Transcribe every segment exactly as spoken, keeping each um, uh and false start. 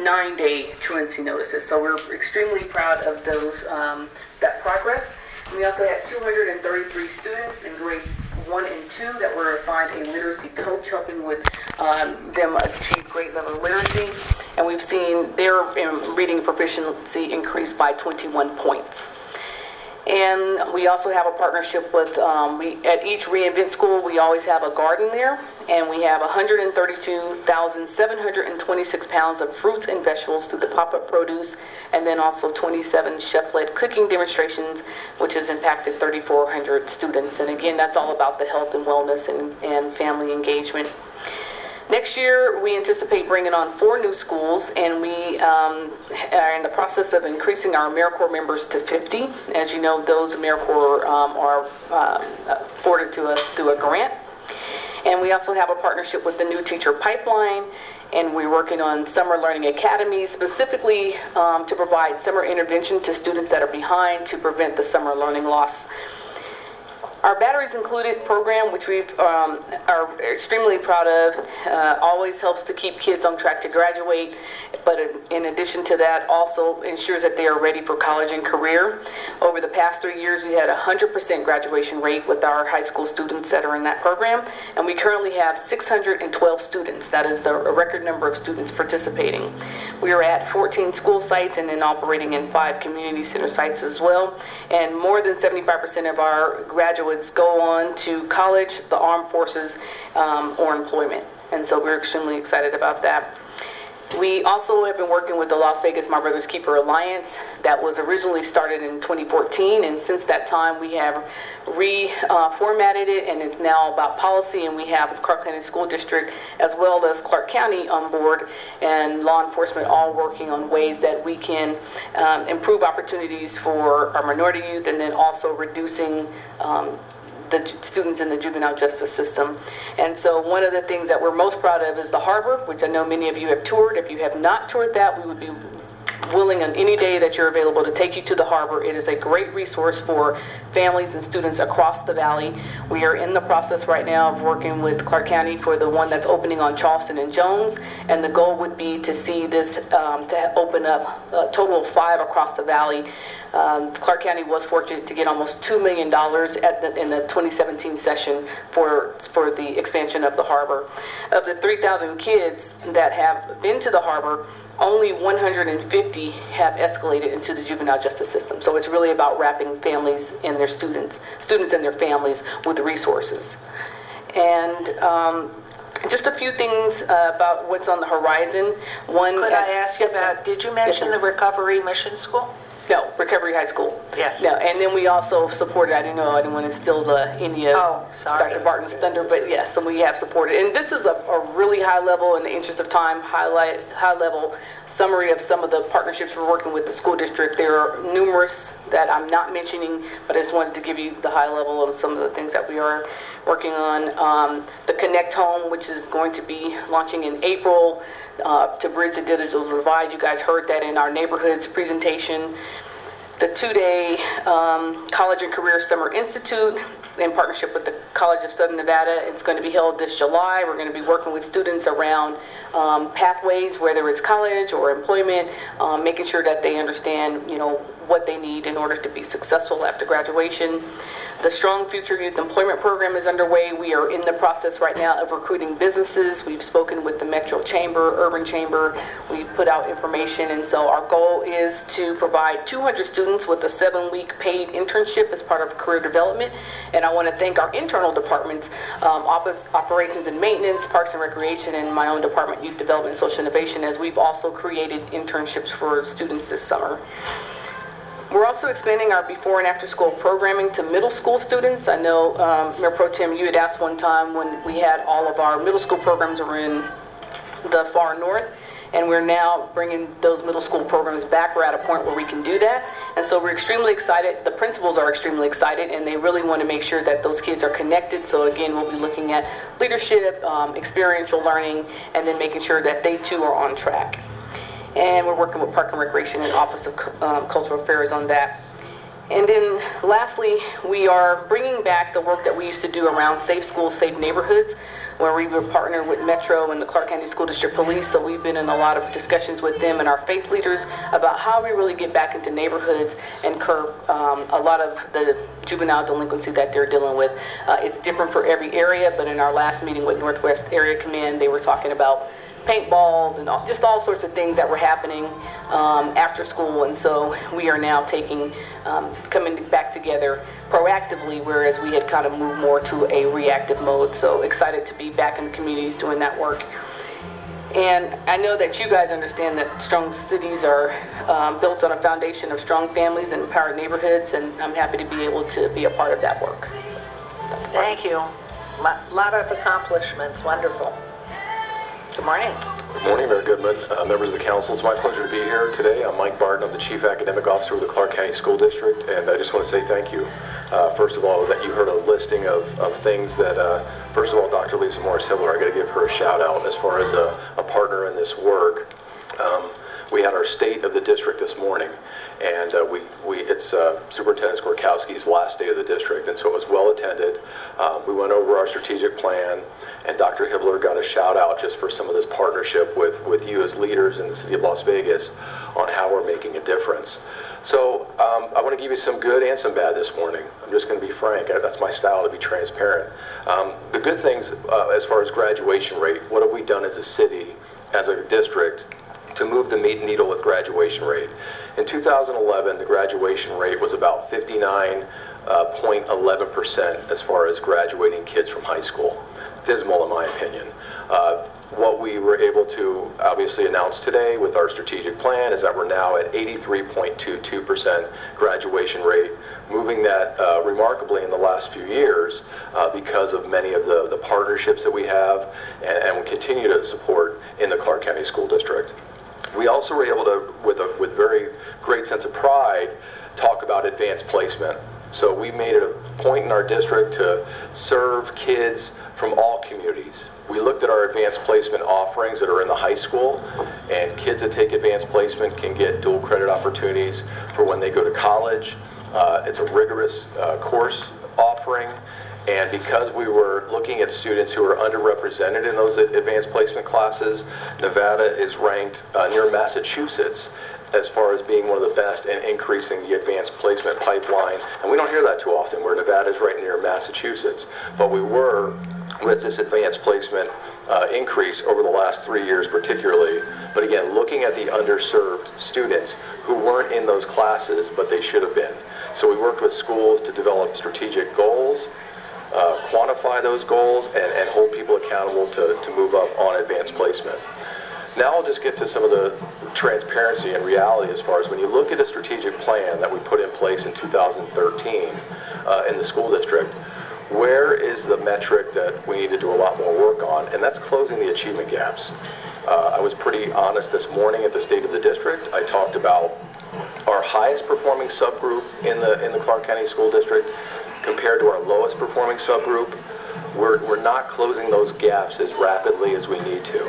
nine-day truancy notices. So we're extremely proud of those um, that progress. And we also had two hundred thirty-three students in grades one and two that were assigned a literacy coach, helping with um, them achieve grade level literacy. And we've seen their um, reading proficiency increase by twenty-one points. And we also have a partnership with, um, we at each Reinvent School, we always have a garden there, and we have one hundred thirty-two thousand seven hundred twenty-six pounds of fruits and vegetables through the pop-up produce, and then also twenty-seven chef-led cooking demonstrations, which has impacted three thousand four hundred students. And again, that's all about the health and wellness and, and family engagement. Next year, we anticipate bringing on four new schools, and we um, are in the process of increasing our AmeriCorps members to fifty. As you know, those AmeriCorps um, are uh, afforded to us through a grant. And we also have a partnership with the New Teacher Pipeline, and we're working on Summer Learning Academies, specifically um, to provide summer intervention to students that are behind to prevent the summer learning loss. Our Batteries Included program, which we um, are extremely proud of, uh, always helps to keep kids on track to graduate, but in addition to that, also ensures that they are ready for college and career. Over the past three years, we had a one hundred percent graduation rate with our high school students that are in that program, and we currently have six hundred twelve students. That is the record number of students participating. We are at fourteen school sites and then operating in five community center sites as well, and more than seventy-five percent of our graduates go on to college, the armed forces, um, or employment. And so we're extremely excited about that. We also have been working with the Las Vegas My Brother's Keeper Alliance that was originally started in twenty fourteen, and since that time we have reformatted it, and it's now about policy, and we have the Clark County School District as well as Clark County on board, and law enforcement all working on ways that we can um, improve opportunities for our minority youth, and then also reducing um, the students in the juvenile justice system. And so one of the things that we're most proud of is the harbor, which I know many of you have toured. If you have not toured that, we would be willing on any day that you're available to take you to the harbor. It is a great resource for families and students across the valley. We are in the process right now of working with Clark County for the one that's opening on Charleston and Jones, and the goal would be to see this um, to open up a total of five across the valley. Um, Clark County was fortunate to get almost two million dollars at the, in the twenty seventeen session for, for the expansion of the harbor. Of the three thousand kids that have been to the harbor, only one hundred fifty have escalated into the juvenile justice system. So it's really about wrapping families and their students, students and their families with resources. And um, just a few things uh, about what's on the horizon. One, Could I ask you about, did you mention yes, the Recovery Mission School? No, Recovery High School. Yes. No, and then we also supported, I didn't know, I didn't want to steal the, any of Oh, sorry. Doctor Barton's thunder, but yes, and we have supported. And this is a, a really high level, in the interest of time, highlight, high level summary of some of the partnerships we're working with the school district. There are numerous that I'm not mentioning, but I just wanted to give you the high level of some of the things that we are working on. Um, the Connect Home, which is going to be launching in April uh, to bridge the digital divide. You guys heard that in our neighborhoods presentation. The two-day um, College and Career Summer Institute in partnership with the College of Southern Nevada. It's going to be held this July. We're going to be working with students around um, pathways, whether it's college or employment, um, making sure that they understand, you know, what they need in order to be successful after graduation. The Strong Future Youth Employment Program is underway. We are in the process right now of recruiting businesses. We've spoken with the Metro Chamber, Urban Chamber. We've put out information, and so our goal is to provide two hundred students with a seven-week paid internship as part of career development. And I want to thank our internal departments, um, Office Operations and Maintenance, Parks and Recreation, and my own department, Youth Development and Social Innovation, as we've also created internships for students this summer. We're also expanding our before and after school programming to middle school students. I know, um, Mayor Pro Tem, you had asked one time when we had all of our middle school programs were in the far north, and we're now bringing those middle school programs back. We're at a point where we can do that, and so we're extremely excited. The principals are extremely excited, and they really want to make sure that those kids are connected. So again, we'll be looking at leadership, um, experiential learning, and then making sure that they too are on track. And we're working with Park and Recreation and Office of um, Cultural Affairs on that. And then lastly, we are bringing back the work that we used to do around safe schools, safe neighborhoods. where we were partnered with Metro and the Clark County School District Police. So we've been in a lot of discussions with them and our faith leaders about how we really get back into neighborhoods and curb um, a lot of the juvenile delinquency that they're dealing with. Uh, it's different for every area, but in our last meeting with Northwest Area Command, they were talking about paintballs and all, just all sorts of things that were happening um, after school. And so we are now taking, um, coming back together proactively, whereas we had kind of moved more to a reactive mode. So excited to be back in the communities doing that work. And I know that you guys understand that strong cities are um, built on a foundation of strong families and empowered neighborhoods, and I'm happy to be able to be a part of that work. Thank you. A lot of accomplishments. Wonderful. Good morning. Good morning, Mayor Goodman, uh, members of the council. It's my pleasure to be here today. I'm Mike Barton. I'm the Chief Academic Officer of the Clark County School District, and I just want to say thank you. Uh, first of all, that you heard a listing of, of things that, uh, first of all, Doctor Lisa Morris-Hibler, I got to give her a shout out as far as a, a partner in this work. Um, we had our state of the district this morning, and uh, we, we it's uh, Superintendent Gorkowski's last day of the district, and so it was well attended. Um, we went over our strategic plan, and Doctor Hibler got a shout out just for some of this partnership with, with you as leaders in the city of Las Vegas on how we're making a difference. So um, I want to give you some good and some bad this morning. I'm just going to be frank. That's my style, to be transparent. Um, the good things uh, as far as graduation rate, what have we done as a city, as a district, to move the needle with graduation rate? In two thousand eleven, the graduation rate was about fifty-nine point one one percent as far as graduating kids from high school. Dismal, in my opinion. Uh, what we were able to obviously announce today with our strategic plan is that we're now at eighty-three point two two percent graduation rate, moving that uh, remarkably in the last few years uh, because of many of the, the partnerships that we have and, and we continue to support in the Clark County School District. We also were able to, with a with very great sense of pride, talk about advanced placement. So we made it a point in our district to serve kids from all communities. We looked at our advanced placement offerings that are in the high school, and kids that take advanced placement can get dual credit opportunities for when they go to college. Uh, it's a rigorous uh, course offering, and because we were looking at students who are underrepresented in those advanced placement classes, Nevada is ranked uh, near Massachusetts as far as being one of the best in increasing the advanced placement pipeline. And we don't hear that too often, where Nevada is right near Massachusetts. But we were with this advanced placement uh, increase over the last three years particularly. But again, looking at the underserved students who weren't in those classes, but they should have been. So we worked with schools to develop strategic goals, uh, quantify those goals, and, and hold people accountable to, to move up on advanced placement. Now I'll just get to some of the transparency and reality as far as when you look at a strategic plan that we put in place in two thousand thirteen uh, in the school district, where is the metric that we need to do a lot more work on? And that's closing the achievement gaps. Uh, I was pretty honest this morning at the State of the District. I talked about our highest performing subgroup in the in the Clark County School District compared to our lowest performing subgroup. We're, we're not closing those gaps as rapidly as we need to.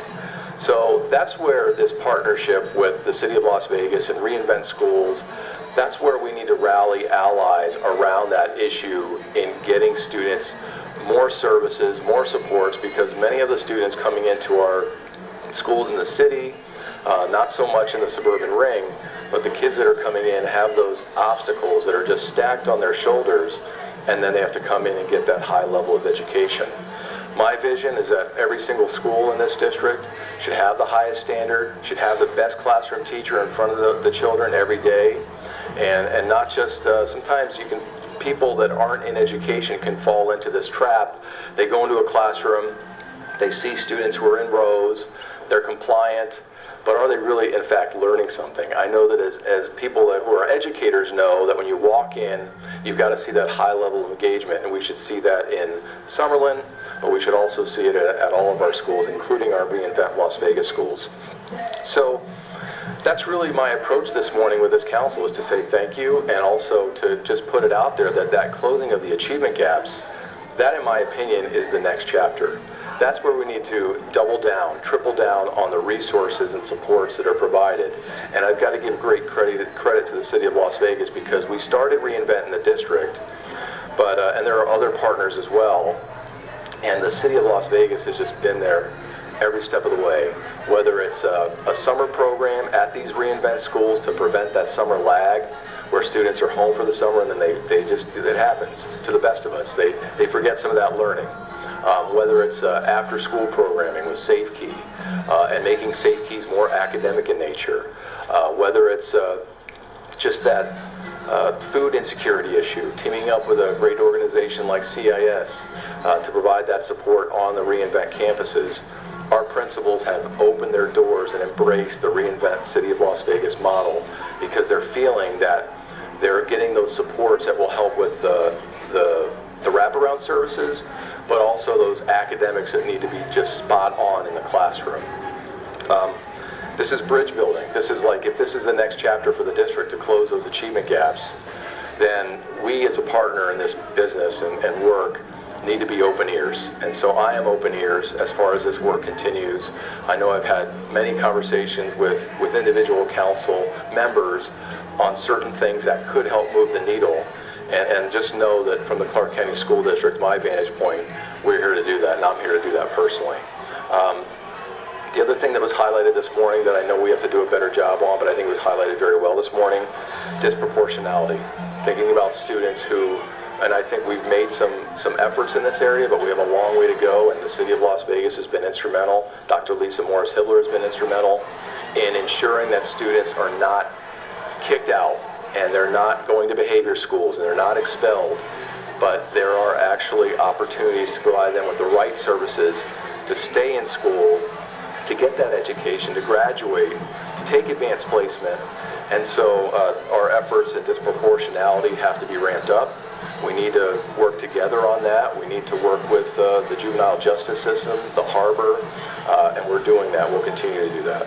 So that's where this partnership with the City of Las Vegas and Reinvent Schools, that's where we need to rally allies around that issue in getting students more services, more supports, because many of the students coming into our schools in the city, uh, not so much in the suburban ring, but the kids that are coming in have those obstacles that are just stacked on their shoulders, and then they have to come in and get that high level of education. My vision is that every single school in this district should have the highest standard, should have the best classroom teacher in front of the, the children every day, and, and not just, uh, sometimes you can, people that aren't in education can fall into this trap. They go into a classroom, they see students who are in rows, they're compliant, but are they really, in fact, learning something? I know that as, as people that, who are educators know that when you walk in, you've got to see that high level of engagement, and we should see that in Summerlin, but we should also see it at, at all of our schools, including our Reinvent Las Vegas schools. So that's really my approach this morning with this council, is to say thank you, and also to just put it out there that that closing of the achievement gaps, that in my opinion is the next chapter. That's where we need to double down, triple down on the resources and supports that are provided. And I've got to give great credit credit to the City of Las Vegas, because we started Reinvent in the district, but uh, and there are other partners as well. And the city of Las Vegas has just been there every step of the way, whether it's a, a summer program at these reInvent schools to prevent that summer lag where students are home for the summer and then they, they just, it happens to the best of us. They, they forget some of that learning. Um, whether it's uh, after-school programming with SafeKey uh, and making SafeKeys more academic in nature, uh, whether it's uh, just that uh, food insecurity issue, teaming up with a great organization like C I S uh, to provide that support on the reInvent campuses. Our principals have opened their doors and embraced the reInvent City of Las Vegas model because they're feeling that they're getting those supports that will help with the, the, the wraparound services, but also those academics that need to be just spot on in the classroom. Um, this is bridge building. This is like, if this is the next chapter for the district to close those achievement gaps, then we as a partner in this business and, and work need to be open ears. And so I am open ears as far as this work continues. I know I've had many conversations with, with individual council members on certain things that could help move the needle. And, and just know that from the Clark County School District, my vantage point, we're here to do that, and I'm here to do that personally. Um, the other thing that was highlighted this morning that I know we have to do a better job on, but I think it was highlighted very well this morning, disproportionality. Thinking about students who, and I think we've made some, some efforts in this area, but we have a long way to go, and the City of Las Vegas has been instrumental. Doctor Lisa Morris-Hibler has been instrumental in ensuring that students are not kicked out, and they're not going to behavior schools, and they're not expelled, but there are actually opportunities to provide them with the right services to stay in school, to get that education, to graduate, to take advanced placement. And so uh, our efforts in disproportionality have to be ramped up. We need to work together on that. We need to work with uh, the juvenile justice system, the harbor, uh, and we're doing that. We'll continue to do that.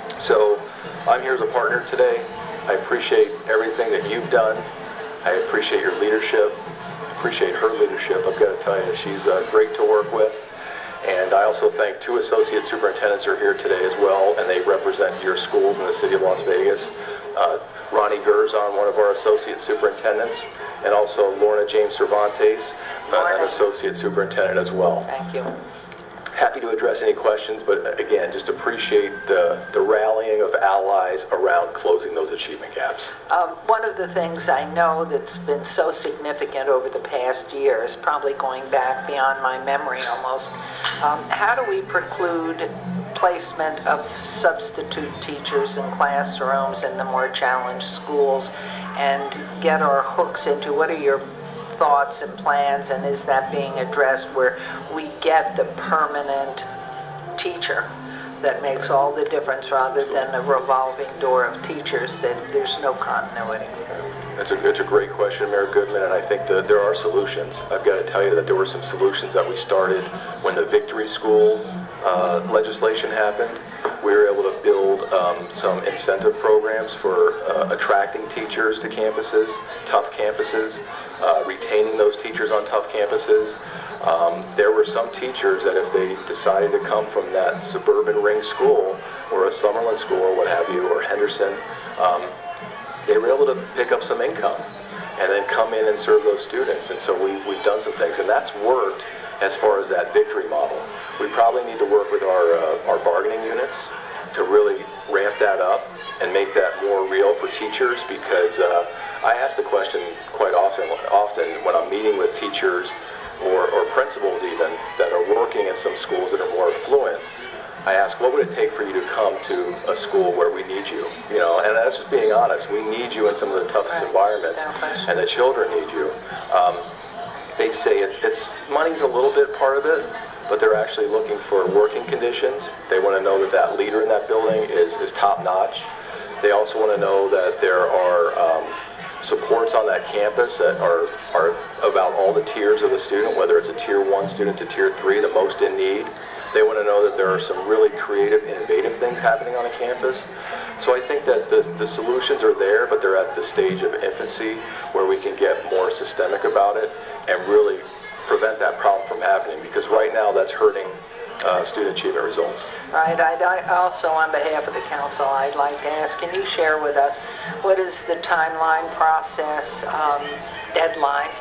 So I'm here as a partner today. I appreciate everything that you've done. I appreciate your leadership. I appreciate her leadership. I've got to tell you, she's uh, great to work with. And I also thank two associate superintendents who are here today as well, and they represent your schools in the city of Las Vegas. Uh, Ronnie Gerzon, one of our associate superintendents, and also Lorna James Cervantes, uh, an associate superintendent as well. Thank you. Happy to address any questions, but again, just appreciate the, the rallying of allies around closing those achievement gaps. Um, one of the things I know that's been so significant over the past years, probably going back beyond my memory almost, um, how do we preclude placement of substitute teachers in classrooms in the more challenged schools and get our hooks into what are your thoughts and plans, and is that being addressed where we get the permanent teacher that makes all the difference rather than a revolving door of teachers that there's no continuity? That's a, it's a great question, Mayor Goodman, and I think that there are solutions. I've got to tell you that there were some solutions that we started when the Victory School uh, legislation happened. We were able to build um, some incentive programs for uh, attracting teachers to campuses, tough campuses, uh, retaining those teachers on tough campuses. Um, there were some teachers that if they decided to come from that suburban ring school or a Summerlin school or what have you, or Henderson, um, they were able to pick up some income and then come in and serve those students. And so we, we've done some things, and that's worked as far as that Victory model. We probably need to work with our, uh, our bargaining units to really ramp that up and make that more real for teachers, because uh, I ask the question quite often, often when I'm meeting with teachers or, or principals even that are working in some schools that are more affluent. I ask, what would it take for you to come to a school where we need you? You know, and that's just being honest. We need you in some of the toughest right. environments, no and the children need you. Um, they say it's, it's money's a little bit part of it, but they're actually looking for working conditions. They want to know that that leader in that building is, is top notch. They also want to know that there are um, supports on that campus that are, are about all the tiers of the student, whether it's a tier one student to tier three, the most in need. They want to know that there are some really creative, innovative things happening on a campus. So I think that the, the solutions are there, but they're at the stage of infancy where we can get more systemic about it and really prevent that problem from happening, because right now that's hurting uh, student achievement results. Right. I'd, I also, on behalf of the council, I'd like to ask, can you share with us what is the timeline, process, um, deadlines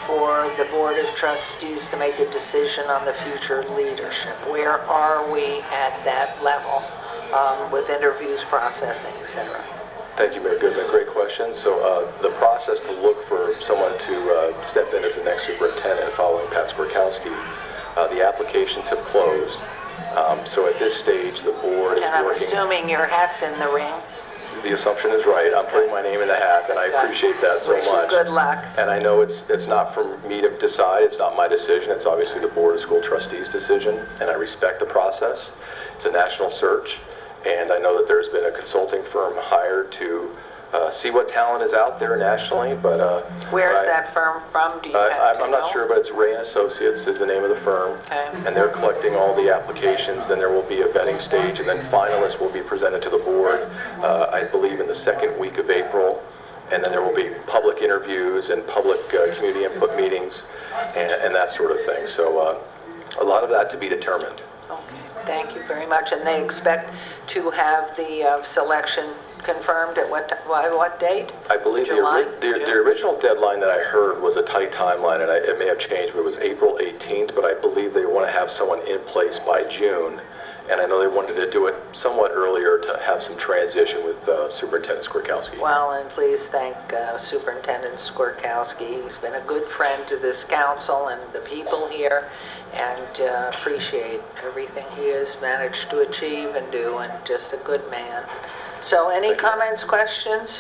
for the Board of Trustees to make a decision on the future leadership? Where are we at that level um, with interviews, processing, et cetera? Thank you, Mayor Goodman. Great question. So uh, the process to look for someone to uh, step in as the next superintendent following Pat Skorkowski, uh, the applications have closed. Um, so at this stage, the board is And I'm working. assuming your hat's in the ring. The assumption is right. I'm putting my name in the hat, and I appreciate that so Wish you much. good luck. And I know it's it's not for me to decide. It's not my decision. It's obviously the Board of School Trustees' decision, and I respect the process. It's a national search, and I know that there's been a consulting firm hired to uh, see what talent is out there nationally. But uh, Where is I- that firm from? Do you I- have I'm to I'm not know? sure, but it's Ray and Associates is the name of the firm. Okay. And they're collecting all the applications, then there will be a vetting stage, and then finalists will be presented to the board, uh, I believe in the second week of April. And then there will be public interviews and public uh, community input meetings and and that sort of thing. So uh, a lot of that to be determined. Okay, thank you very much. And they expect to have the uh, selection confirmed at what, ti- why- what date? I believe the, July? ori- the, the June? original deadline that I heard was a tight timeline, and I, it may have changed, but it was April eighteenth, but I believe they want to have someone in place by June. And I know they wanted to do it somewhat earlier to have some transition with uh, Superintendent Skorkowski. Well, and please thank uh, Superintendent Skorkowski. He's been a good friend to this council and the people here, and uh, appreciate everything he has managed to achieve and do, and just a good man. So any Thank you. comments, questions?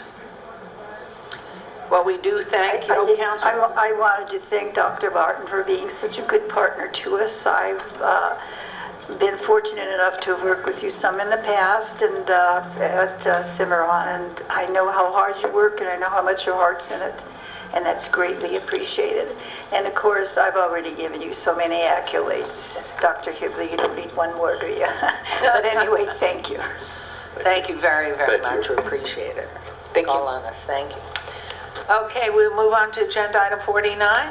Well, we do thank I you, did- Council. I wa- I wanted to thank Doctor Martin for being such a good partner to us. I've uh, been fortunate enough to have worked with you some in the past and uh, at uh, Cimarron, and I know how hard you work and I know how much your heart's in it, and that's greatly appreciated. And of course, I've already given you so many accolades. Doctor Hibley, you don't need one more, do you? But anyway, thank you. Thank you very, very Thank much. you. We appreciate it. Thank you. Call on us. Thank you. Okay, we'll move on to agenda item forty-nine.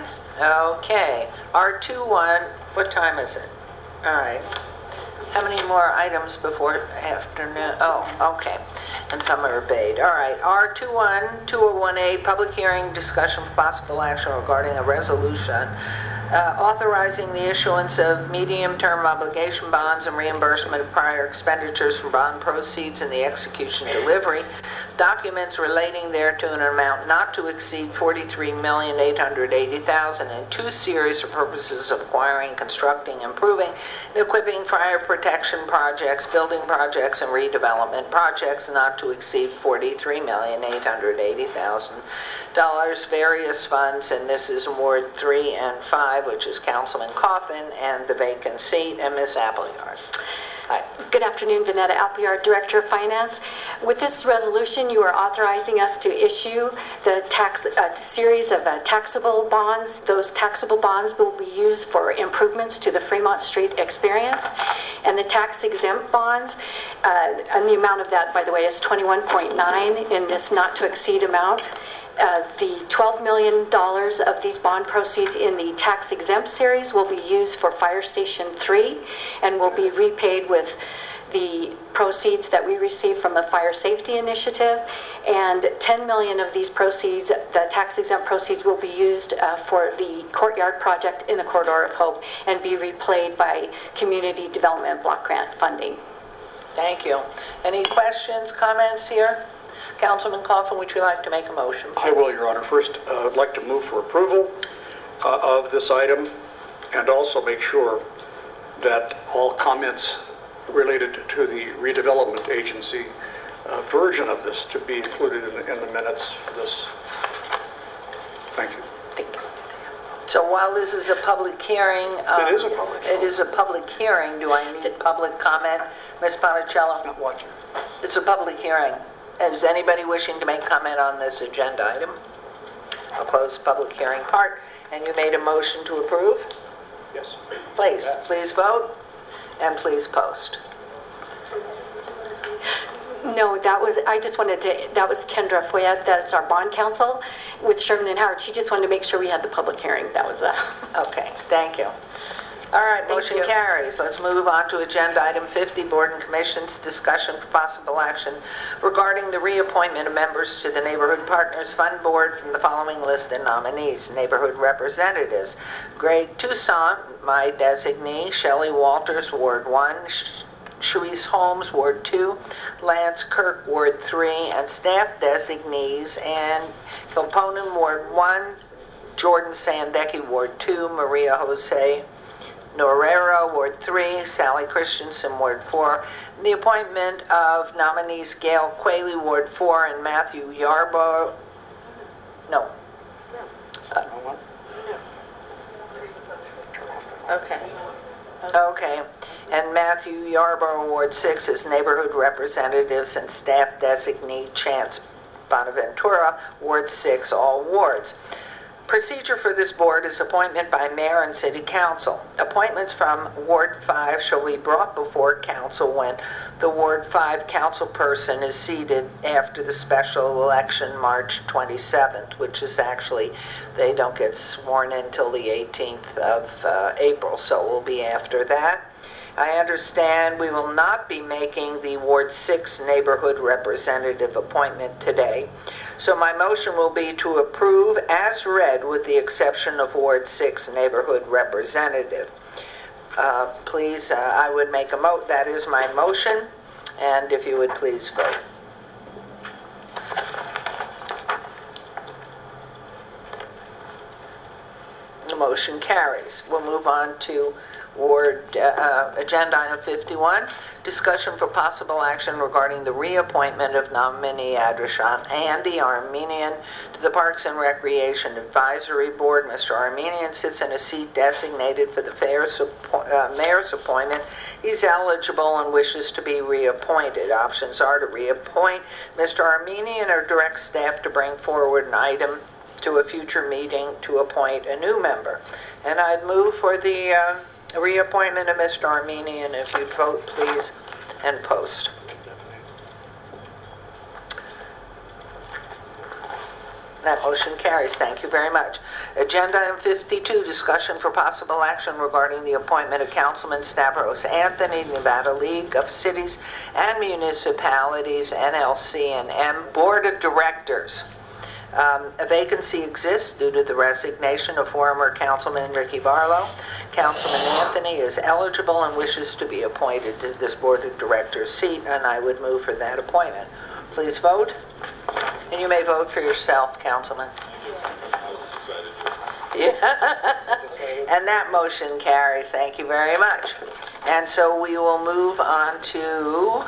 Okay, R twenty-one, what time is it? All right. How many more items before afternoon? Oh, okay. And some are obeyed. All right, R twenty-one, two oh one A, public hearing, discussion for possible action regarding a resolution uh, authorizing the issuance of medium-term obligation bonds and reimbursement of prior expenditures from bond proceeds and the execution delivery documents relating thereto in an amount not to exceed forty-three million eight hundred eighty thousand dollars in two series for purposes of acquiring, constructing, improving, and equipping fire protection projects, building projects, and redevelopment projects not to exceed forty-three million eight hundred eighty thousand dollars, various funds, and this is Ward three and five, which is Councilman Coffin, and the vacant seat, and Miz Appleyard. Hi. Good afternoon, Vanetta Appleyard, Director of Finance. With this resolution, you are authorizing us to issue the tax, a series of uh, taxable bonds. Those taxable bonds will be used for improvements to the Fremont Street experience. And the tax exempt bonds, uh, and the amount of that, by the way, is twenty-one point nine in this not to exceed amount. Uh, the twelve million dollars of these bond proceeds in the tax exempt series will be used for Fire Station three and will be repaid with the proceeds that we receive from the fire safety initiative. And ten million dollars of these proceeds, the tax exempt proceeds, will be used uh, for the courtyard project in the Corridor of Hope and be replayed by community development block grant funding. Thank you. Any questions, comments here? Councilman Coffin, would you like to make a motion? I will, Your Honor. First, uh, I'd like to move for approval uh, of this item and also make sure that all comments related to the redevelopment agency uh, version of this to be included in the, in the minutes for this. Thank you. Thanks. So while this is a public hearing... um, It is a public It is a public hearing. Do I need public comment? Miz Patricello? Not watching. It's a public hearing. Is anybody wishing to make comment on this agenda item? I'll close the public hearing part. And you made a motion to approve? Yes. Please, please vote, and please post. No, that was, I just wanted to, that was Kendra Foyet, that's our bond counsel with Sherman and Howard. She just wanted to make sure we had the public hearing. That was, uh, Okay, thank you. All right, Thank motion you. carries. Let's move on to agenda item fifty, Board and Commissions, discussion for possible action regarding the reappointment of members to the Neighborhood Partners Fund Board from the following list of nominees. Neighborhood representatives, Greg Toussaint, my designee, Shelley Walters, Ward one, Sharice Holmes, Ward two, Lance Kirk, Ward three, and staff designees, and Kilponen, Ward one, Jordan Sandecki, Ward two, Maria Jose Norrero, Ward three, Sally Christensen, Ward four, and the appointment of nominees Gail Quayle, Ward four, and Matthew Yarborough, no. Okay. Okay, and Matthew Yarborough, Ward six, as neighborhood representatives, and staff designee Chance Bonaventura, Ward six, all wards. Procedure for this board is appointment by mayor and city council. Appointments from Ward five shall be brought before council when the Ward five council person is seated after the special election March twenty-seventh, which is actually, they don't get sworn in until the eighteenth of uh, April, so it will be after that. I understand we will not be making the Ward six neighborhood representative appointment today. So my motion will be to approve as read with the exception of Ward six neighborhood representative. Uh, please, uh, I would make a mo, that is my motion, and if you would please vote. The motion carries. We'll move on to Ward uh, uh, agenda item fifty-one, discussion for possible action regarding the reappointment of nominee Adrashan Andy Armenian to the Parks and Recreation Advisory Board. Mister Armenian sits in a seat designated for the fair's, uh, mayor's appointment. He's eligible and wishes to be reappointed. Options are to reappoint Mister Armenian or direct staff to bring forward an item to a future meeting to appoint a new member. And I'd move for the uh, reappointment of Mister Armenian. If you'd vote, please, and post. That motion carries. Thank you very much. Agenda item fifty-two, discussion for possible action regarding the appointment of Councilman Stavros Anthony, Nevada League of Cities and Municipalities, N L C and M Board of Directors. Um, a vacancy exists due to the resignation of former Councilman Ricky Barlow. Councilman Anthony is eligible and wishes to be appointed to this Board of Directors seat, and I would move for that appointment. Please vote. And you may vote for yourself, Councilman. Yeah. And that motion carries. Thank you very much. And so we will move on to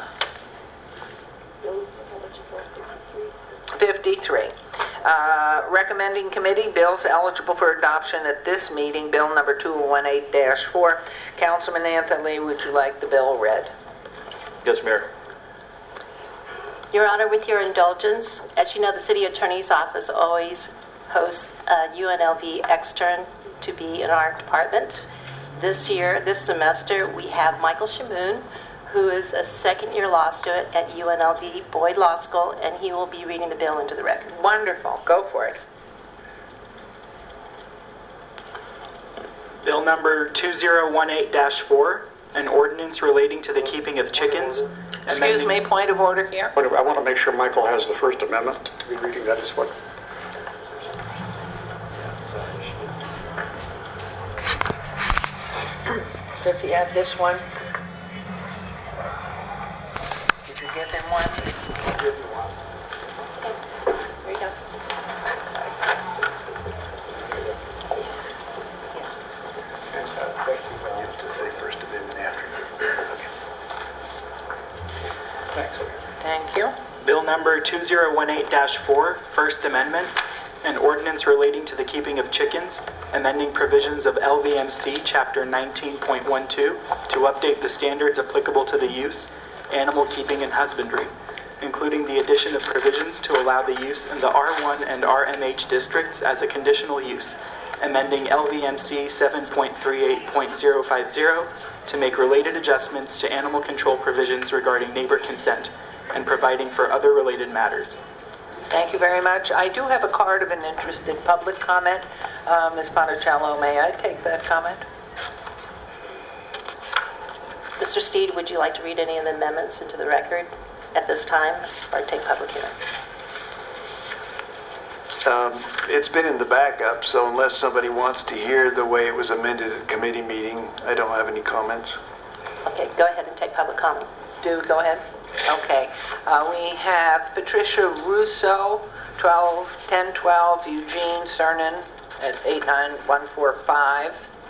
fifty-three. Uh, recommending committee bills eligible for adoption at this meeting, bill number two oh one eight dash four. Councilman Anthony, would you like the bill read? Yes, Mayor. Your Honor, with your indulgence, as you know, the City Attorney's Office always hosts a U N L V extern to be in our department. This year, this semester, we have Michael Shamoon, who is a second-year law student at U N L V Boyd Law School, and he will be reading the bill into the record. Wonderful. Go for it. Bill number two oh one eight dash four, an ordinance relating to the keeping of chickens. Excuse amending- me, point of order here. I want to make sure Michael has the First Amendment to be reading. That is what. Does he have this one? Did you give him one? Here you go. To say First Amendment after. Thanks. Thank you. Bill number two oh one eight dash four, First Amendment, an ordinance relating to the keeping of chickens, amending provisions of L V M C Chapter nineteen point twelve to update the standards applicable to the use, animal keeping, and husbandry, including the addition of provisions to allow the use in the R one and R M H districts as a conditional use, amending L V M C seven point thirty-eight point oh five oh to make related adjustments to animal control provisions regarding neighbor consent, and providing for other related matters. Thank you very much. I do have a card of an interested public comment. Uh, Miz Ponticello, may I take that comment? Mister Steed, would you like to read any of the amendments into the record at this time, or take public hearing? Um, It's been in the backup, so unless somebody wants to hear the way it was amended at committee meeting, I don't have any comments. Okay, go ahead and take public comment. Do, go ahead. Okay. Uh, We have Patricia Russo, twelve ten twelve Eugene Cernan at eight nine one four five,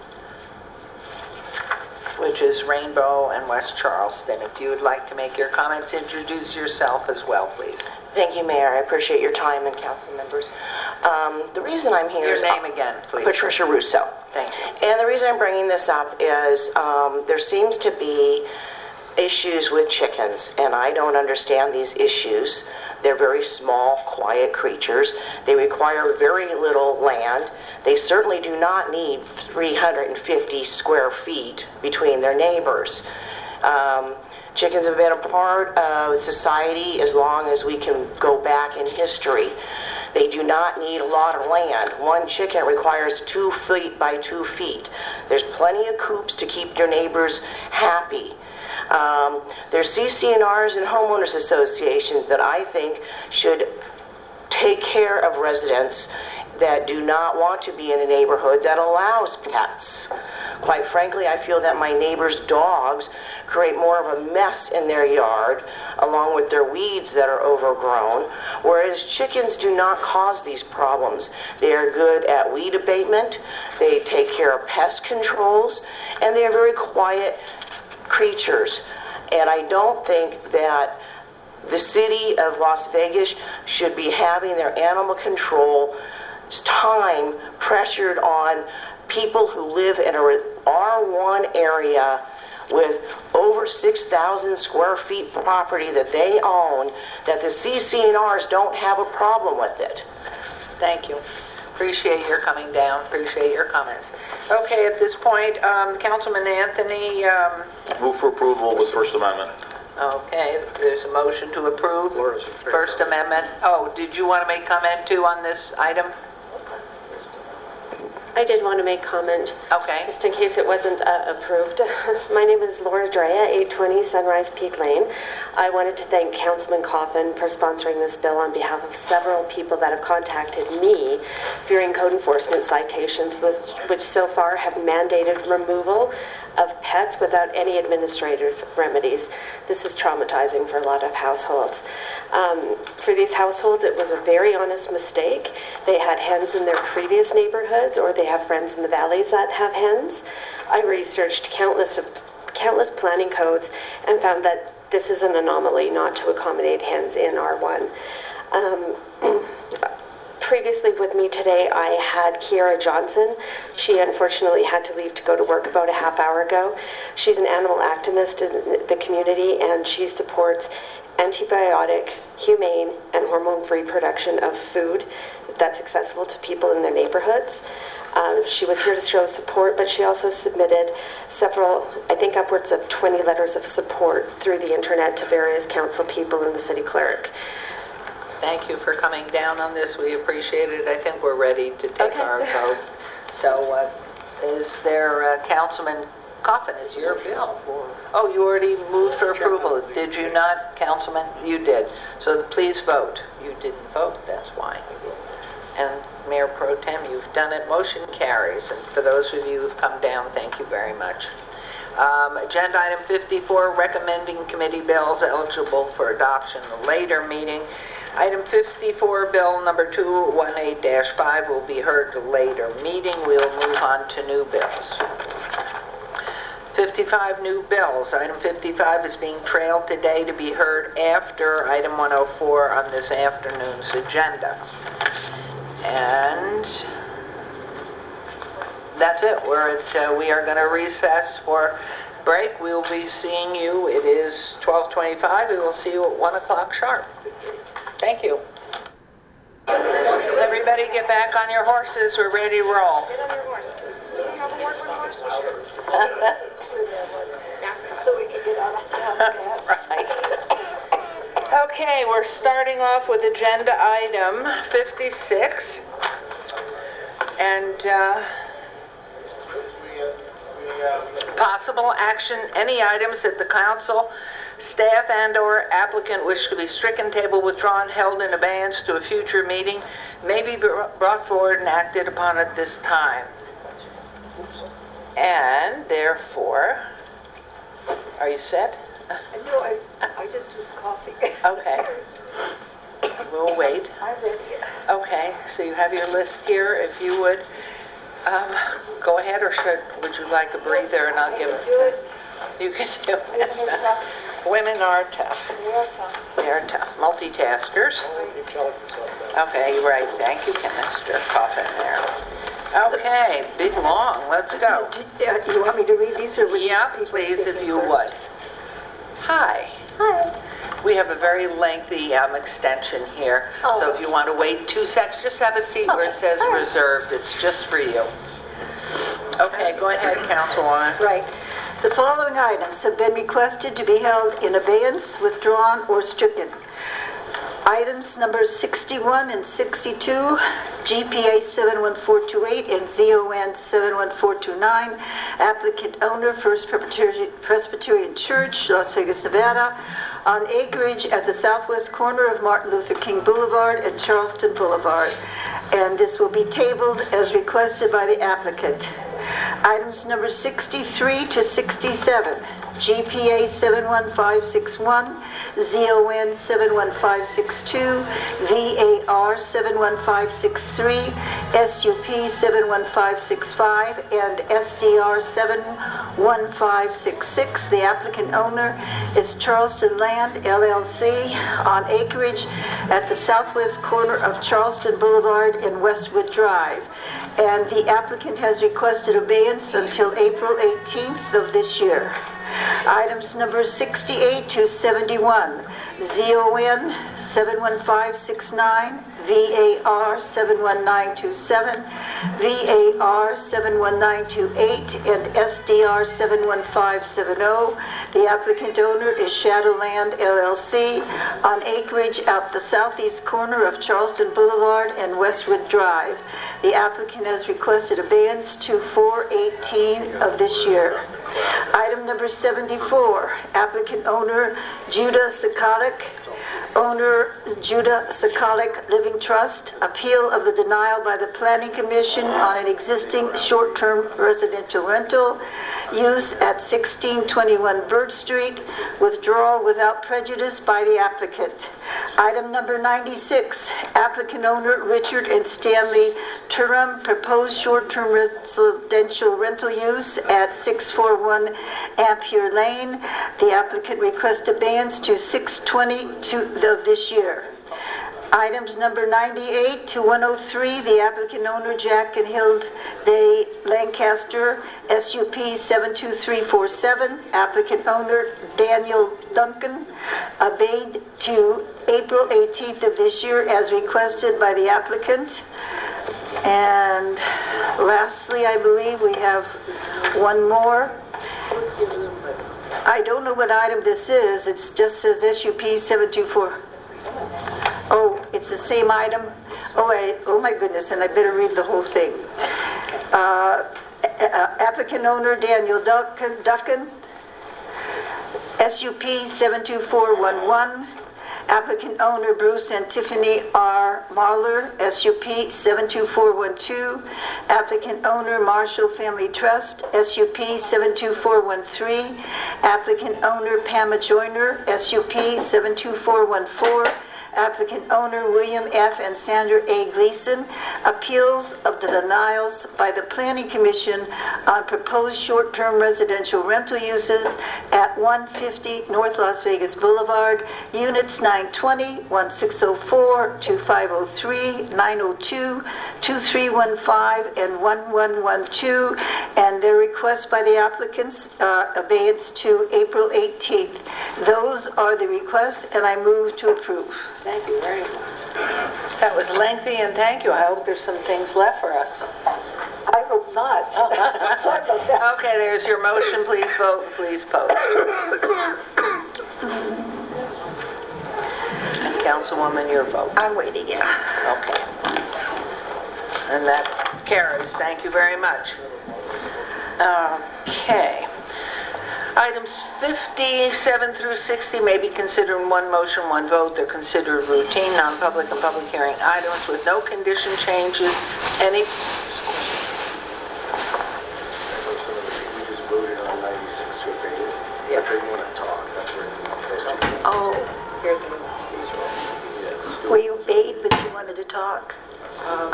which is Rainbow and West Charleston. If you would like to make your comments, introduce yourself as well, please. Thank you, Mayor. I appreciate your time and council members. Um, The reason I'm here Your is... name again, please. Patricia Russo. Thank you. And the reason I'm bringing this up is um, there seems to be issues with chickens, and I don't understand these issues. They're very small, quiet creatures. They require very little land. They certainly do not need three hundred fifty square feet between their neighbors. Um, Chickens have been a part of society as long as we can go back in history. They do not need a lot of land. One chicken requires two feet by two feet. There's plenty of coops to keep your neighbors happy. Um, there's C C N Rs and homeowners associations that I think should take care of residents that do not want to be in a neighborhood that allows pets. Quite frankly, I feel that my neighbors' dogs create more of a mess in their yard, along with their weeds that are overgrown, whereas chickens do not cause these problems. They are good at weed abatement, they take care of pest controls, and they are very quiet creatures. And I don't think that the city of Las Vegas should be having their animal control time pressured on people who live in a R one area with over six thousand square feet property that they own, that the C C N Rs don't have a problem with it. Thank you. Appreciate your coming down. Appreciate your comments. Okay, at this point, um, Councilman Anthony, um, Move for approval with First Amendment. okay, there's a motion to approve Laura's in favor. First Amendment. Oh, did you want to make comment too on this item? I did want to make comment. Okay. Just in case it wasn't uh, approved. My name is Laura Drea, eight twenty Sunrise Peak Lane. I wanted to thank Councilman Coffin for sponsoring this bill on behalf of several people that have contacted me fearing code enforcement citations, which, which so far have mandated removal of pets without any administrative remedies. This is traumatizing for a lot of households. Um, for these households, it was a very honest mistake. They had hens in their previous neighborhoods, or they have friends in the valleys that have hens. I researched countless of, countless planning codes and found that this is an anomaly not to accommodate hens in R one. Um, Previously with me today, I had Kiara Johnson. She unfortunately had to leave to go to work about a half hour ago. She's an animal activist in the community, and she supports antibiotic, humane, and hormone-free production of food that's accessible to people in their neighborhoods. Um, she was here to show support, but she also submitted several, I think upwards of twenty letters of support through the internet to various council people and the city clerk. Thank you for coming down on this. We appreciate it. I think we're ready to take Okay. our vote. So uh, is there, uh, Councilman Coffin, it's your bill. Oh, you already moved for approval. Did you not, Councilman? You did. So please vote. You didn't vote, that's why. And Mayor Pro Tem, you've done it. Motion carries. And for those of you who've come down, thank you very much. Um, agenda item fifty-four, recommending committee bills eligible for adoption in a later meeting. Item fifty-four, bill number two eighteen dash five will be heard at a later meeting. We'll move on to new bills. fifty-five new bills. Item fifty-five is being trailed today to be heard after item one oh four on this afternoon's agenda. And that's it. We're at, uh, we are going to recess for break. We will be seeing you. It is twelve twenty-five. We will see you at one o'clock sharp. Thank you. Everybody get back on your horses. We're ready to roll. Get on your horse. Do we have a word with horse? So we can get on the Right. Okay, we're starting off with agenda item fifty-six. And uh, Possible action, any items that the council, staff and/or applicant wish to be stricken, table, withdrawn, held in abeyance to a future meeting may be br- brought forward and acted upon at this time. And therefore, are you set? No, I, I just was coughing. Okay. We'll wait. I'm ready. Okay, so you have your list here, if you would. Um, go ahead, or should, would you like a breather and I'll give it? Do it. You can do it. Women are tough. They're tough. Multitaskers. Okay, you're right. Thank you, Mister Coffin there. Okay, big long. Let's go. Uh, You want me to read these or? would you Yeah, speak- please, if speak you first? would. Hi. Hi. We have a very lengthy um, extension here, so if you want to wait two seconds, just have a seat where it says reserved. It's just for you. Okay, go ahead, Councilwoman. Right. The following items have been requested to be held in abeyance, withdrawn, or stricken. Items number sixty-one and sixty-two, G P A seven one four two eight and Z O N seven one four two nine, applicant owner First Presbyterian Presbyterian Church, Las Vegas, Nevada, on acreage at the southwest corner of Martin Luther King Boulevard and Charleston Boulevard. And this will be tabled as requested by the applicant. Items number sixty-three to sixty-seven, G P A seven one five six one, Z O N seven one five six two, V A R seven one five six three, S U P seven one five six five, and S D R seven one five six six. The applicant owner is Charleston Land, L L C, on acreage at the southwest corner of Charleston Boulevard and Westwood Drive. And the applicant has requested abeyance until April eighteenth of this year. Items number sixty-eight to seventy-one, Z O N seven one five six nine, V A R seven one nine two seven, V A R seven one nine two eight, and S D R seven one five seven zero. The applicant owner is Shadowland L L C on acreage at the southeast corner of Charleston Boulevard and Westwood Drive. The applicant has requested abeyance to four eighteen of this year. Item number seventy-four, applicant owner Judah Sakalik, owner Judah Sakalik Living Trust, appeal of the denial by the Planning Commission on an existing short-term residential rental use at sixteen twenty-one Bird Street, withdrawal without prejudice by the applicant. Item number ninety-six, applicant owner Richard and Stanley Turum, proposed short-term residential rental use at six forty-one Ampere Lane. The applicant requests abeyance to six twenty of this year. Items number ninety-eight to one oh three, the applicant owner Jack and Hilde Day Lancaster, S U P seven two three four seven, applicant owner Daniel Duncan, abated to April eighteenth of this year as requested by the applicant. And lastly, I believe we have one more. I don't know what item this is. It just says S U P seven two four. Oh, it's the same item? Oh, I, oh my goodness, and I better read the whole thing. Uh, applicant owner Daniel Duncan, Duncan, S U P seven two four one one. Applicant owner Bruce and Tiffany R. Marler, S U P seven two four one two. Applicant owner Marshall Family Trust, S U P seven two four one three. Applicant owner Pamela Joyner, S U P seven two four one four. Applicant owner William F. and Sandra A. Gleason, appeals of the denials by the Planning Commission on proposed short-term residential rental uses at one fifty North Las Vegas Boulevard, units nine twenty, sixteen oh four, twenty-five oh three, nine oh two, twenty-three fifteen, and eleven twelve, and their request by the applicants uh, abeyance to April eighteenth. Those are the requests, and I move to approve. Thank you very much. That was lengthy, and thank you. I hope there's some things left for us. I hope not. Sorry about that. Okay, there's your motion. Please vote, please post. And Councilwoman, your vote. I'm waiting, yeah. Okay. And that carries. Thank you very much. Okay. Items fifty-seven through sixty may be considered in one motion, one vote. They're considered routine, non-public, and public hearing items with no condition changes. Any... We just voted on ninety-six to abate it. Yep. If they want to talk, that's where they're supposed to. Oh, here, Well, you obeyed, but you wanted to talk. um,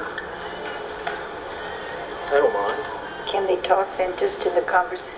I don't mind. Can they talk then just to the conversation?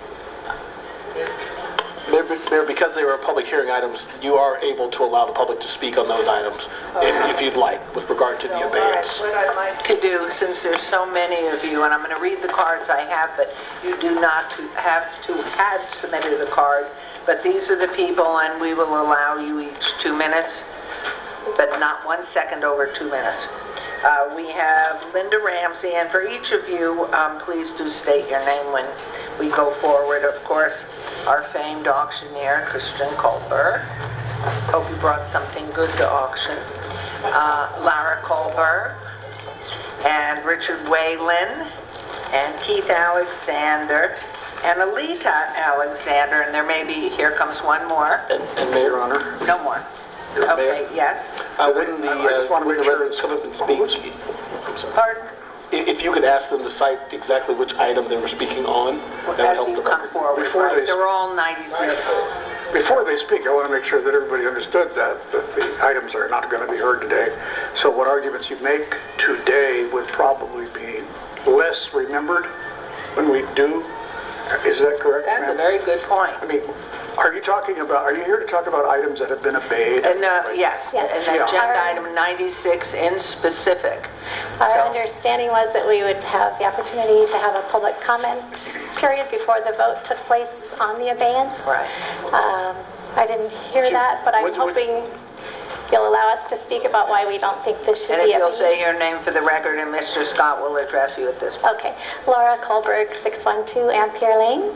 Mayor, Mayor, because they were public hearing items, you are able to allow the public to speak on those items if, if you'd like, with regard to the abeyance. What I'd like to do, since there's so many of you, and I'm going to read the cards I have, but you do not to have to have submitted a card, but these are the people, and we will allow you each two minutes, but not one second over two minutes. Uh, we have Linda Ramsey, and for each of you, um, please do state your name when we go forward. Of course, our famed auctioneer, Christian Kohlberg. Hope you brought something good to auction. Uh, Lara Kohlberg, and Richard Whalen, and Keith Alexander, and Alita Alexander, and there may be, here comes one more. And, and Mayor, Your Honor, No more. Okay, yes. uh, when the, I just uh, wanna when the make sure residents come up and speak, I'm sorry. Pardon? I- if you could ask them to cite exactly which item they were speaking on, that would As help you the come record. forward, Before right? they- They're all ninety-six. Before they speak, I want to make sure that everybody understood that, that the items are not going to be heard today. So what arguments you make today would probably be less remembered when we do. Is that correct, That's a ma'am? very good point. I mean, are you talking about, are you here to talk about items that have been obeyed? And, uh, yes, Yeah. and Yeah. agenda item ninety-six in specific. Our So- understanding was that we would have the opportunity to have a public comment period before the vote took place on the abeyance. Right. Um, I didn't hear that, but I'm Would- would- hoping you'll allow us to speak about why we don't think this should And be if a... you'll say your name for the record, and Mister Scott will address you at this point. Okay. Laura Kohlberg, six one two Ampere Lane.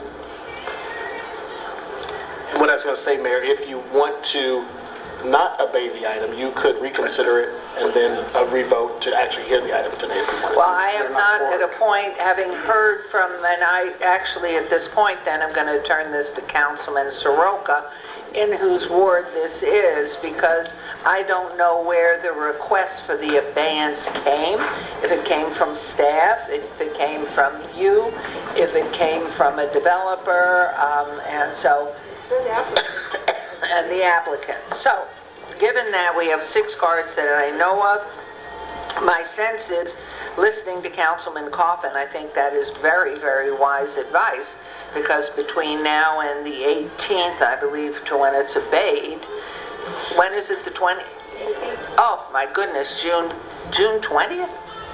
What I was going to say, Mayor, if you want to not obey the item, you could reconsider it and then uh, revote to actually hear the item today if you wanted Well, to. I am not at a point, having heard from, and I actually, at this point, then, I'm going to turn this to Councilman Soroka, in whose ward this is, because I don't know where the request for the abeyance came, if it came from staff, if it came from you, if it came from a developer, um, and so... and the applicant. So, given that we have six cards that I know of, my sense is, listening to Councilman Coffin, I think that is very, very wise advice, because between now and the eighteenth, I believe, to when it's obeyed, when is it, the twentieth? Oh, my goodness, June, June twentieth?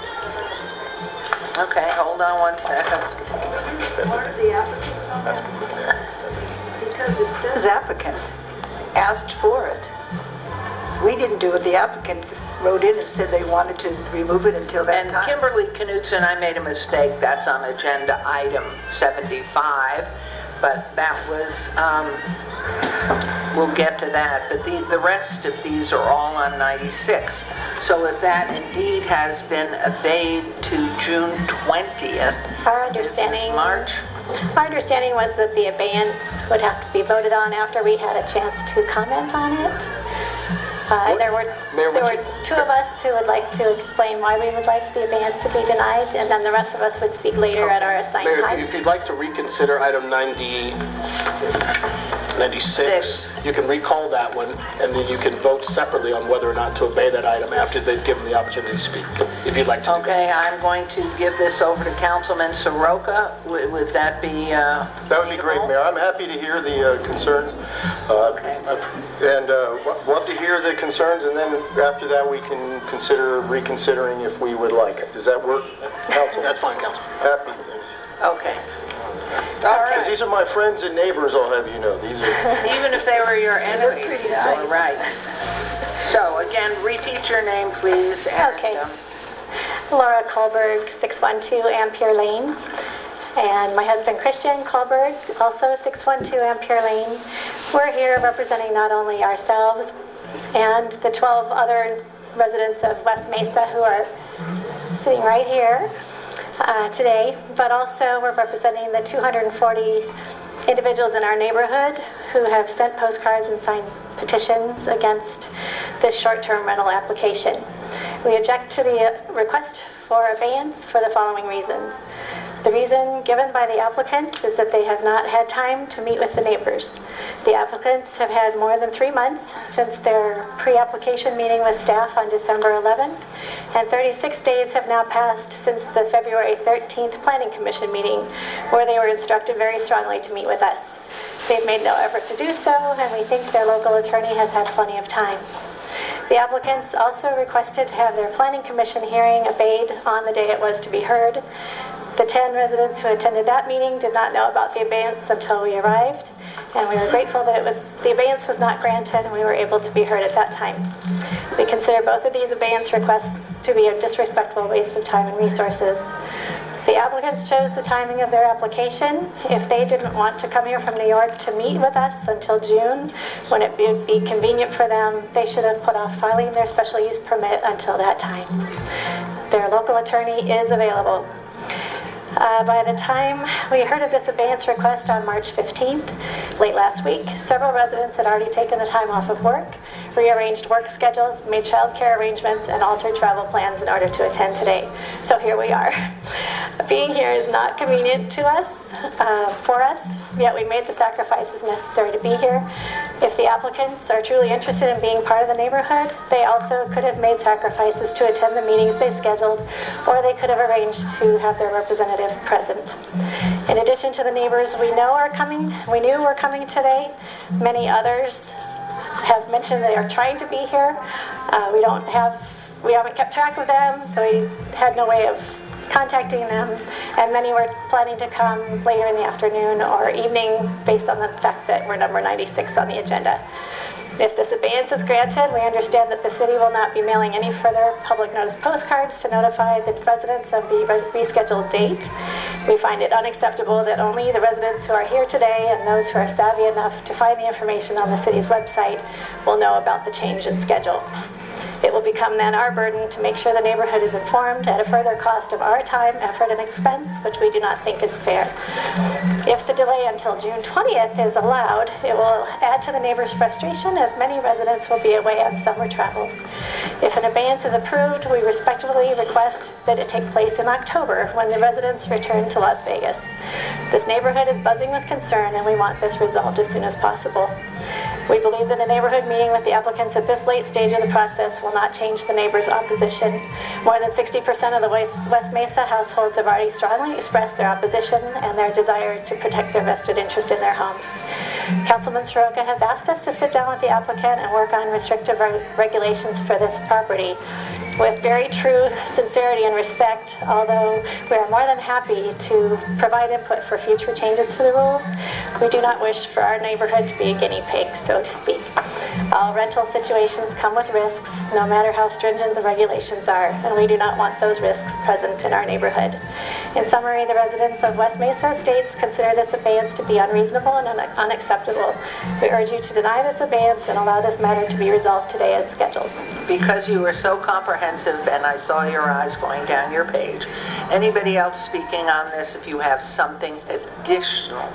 Okay, hold on one second. Part of the applicant's on that? Because it says applicant asked for it. We didn't do it, the applicant wrote in and said they wanted to remove it until that And time. Kimberly Knutson, I made a mistake, that's on agenda item seventy-five, but that was, um, we'll get to that, but the, the rest of these are all on ninety-six. So if that indeed has been obeyed to June twentieth, Our this is understanding... March? Our understanding was that the abeyance would have to be voted on after we had a chance to comment on it. Uh, There were Mayor, there would were two of us who would like to explain why we would like the abeyance to be denied, and then the rest of us would speak later at our assigned Mayor, if time. you- if you'd like to reconsider item ninety, ninety-six, you can recall that one, and then you can vote separately on whether or not to obey that item after they've given the opportunity to speak, if you'd like to do that. Okay, I'm going to give this over to Councilman Soroka. Would would that be, uh... That would be great, Mayor. I'm happy to hear the uh, concerns. Uh, Okay. And uh, lo- love to hear the concerns, and then after that, we can consider reconsidering if we would like it. Does that work, Council? That's fine, Councilman. Happy. Okay. All Because right. these are my friends and neighbors, I'll have you know. These are, Even if they were your enemies, pretty it's all nice. right. So, again, repeat your name, please, and... Okay. um, Laura Kohlberg, six one two Ampere Lane. And my husband Christian Kohlberg, also six one two Ampere Lane. We're here representing not only ourselves and the twelve other residents of West Mesa who are sitting right here, uh, today, but also we're representing the two hundred forty individuals in our neighborhood who have sent postcards and signed petitions against this short-term rental application. We object to the request for abeyance for the following reasons. The reason given by the applicants is that they have not had time to meet with the neighbors. The applicants have had more than three months since their pre-application meeting with staff on December eleventh, and thirty-six days have now passed since the February thirteenth Planning Commission meeting, where they were instructed very strongly to meet with us. They've made no effort to do so, and we think their local attorney has had plenty of time. The applicants also requested to have their Planning Commission hearing obeyed on the day it was to be heard. The ten residents who attended that meeting did not know about the abeyance until we arrived, and we were grateful that it was the abeyance was not granted and we were able to be heard at that time. We consider both of these abeyance requests to be a disrespectful waste of time and resources. The applicants chose the timing of their application. If they didn't want to come here from New York to meet with us until June, when it would be convenient for them, they should have put off filing their special use permit until that time. Their local attorney is available. Uh, by the time we heard of this abeyance request on March fifteenth, late last week, several residents had already taken the time off of work, rearranged work schedules, made childcare arrangements, and altered travel plans in order to attend today. So here we are. Being here is not convenient to us, uh, for us, yet we made the sacrifices necessary to be here. If the applicants are truly interested in being part of the neighborhood, they also could have made sacrifices to attend the meetings they scheduled, or they could have arranged to have their representative present. In addition to the neighbors we know are coming, we knew were coming today, many others have mentioned they are trying to be here. Uh, we don't have, we haven't kept track of them, so we had no way of contacting them, and many were planning to come later in the afternoon or evening based on the fact that we're number ninety-six on the agenda. If this abeyance is granted, we understand that the city will not be mailing any further public notice postcards to notify the residents of the rescheduled date. We find it unacceptable that only the residents who are here today and those who are savvy enough to find the information on the city's website will know about the change in schedule. It will become then our burden to make sure the neighborhood is informed at a further cost of our time, effort, and expense, which we do not think is fair. If the delay until June twentieth is allowed, it will add to the neighbors' frustration, as many residents will be away on summer travels. If an abeyance is approved, we respectfully request that it take place in October, when the residents return to Las Vegas. This neighborhood is buzzing with concern, and we want this resolved as soon as possible. We believe that a neighborhood meeting with the applicants at this late stage of the process will not change the neighbors' opposition. More than sixty percent of the West Mesa households have already strongly expressed their opposition and their desire to protect their vested interest in their homes. Councilman Soroka has asked us to sit down with the applicant and work on restrictive re- regulations for this property. With very true sincerity and respect, although we are more than happy to provide input for future changes to the rules, we do not wish for our neighborhood to be a guinea pig, so to speak. All rental situations come with risks, no matter how stringent the regulations are, and we do not want those risks present in our neighborhood. In summary, the residents of West Mesa Estates consider this abeyance to be unreasonable and un- unacceptable. We urge you to deny this abeyance and allow this matter to be resolved today as scheduled. Because you were so comprehensive and I saw your eyes going down your page, anybody else speaking on this, if you have something additional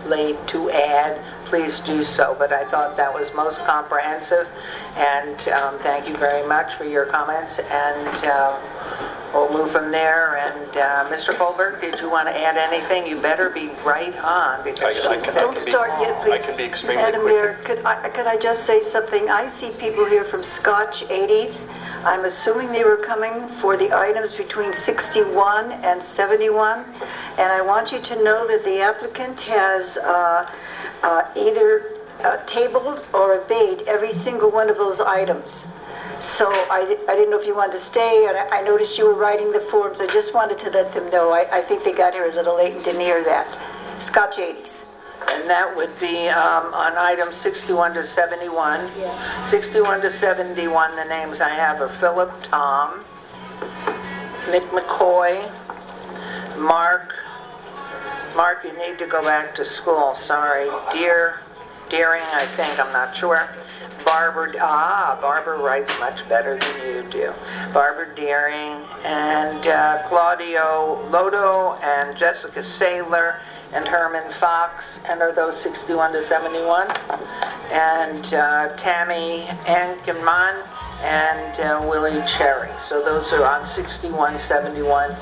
to add, please do so. But I thought that was most comprehensive, and um, thank you very much for your comments, and uh, we'll move from there. And uh, Mister Kohlberg, did you want to add anything? You better be right on, because I, I she can, said Don't start yet, please. I can be extremely Madam quick. Mayor, could I, could I just say something? I see people here from Scotch eighties. I'm assuming they were coming for the items between sixty-one and seventy-one. And I want you to know that the applicant has uh, uh, either uh, tabled or obeyed every single one of those items. So I, di- I didn't know if you wanted to stay, and I, I noticed you were writing the forms. I just wanted to let them know. I, I think they got here a little late and didn't hear that. Scotch eighties. And that would be um, on items sixty-one to seventy-one. Yeah. sixty-one to seventy-one, the names I have are Philip, Tom, Mick McCoy, Mark, Mark, you need to go back to school, sorry, Deer, Deering, I think, I'm not sure, Barbara, ah, Barbara writes much better than you do. Barbara Deering and uh, Claudio Lodo and Jessica Saylor and Herman Fox, and are those sixty-one to seventy-one? And uh, Tammy Ankerman and uh, Willie Cherry. So those are on sixty-one seventy-one.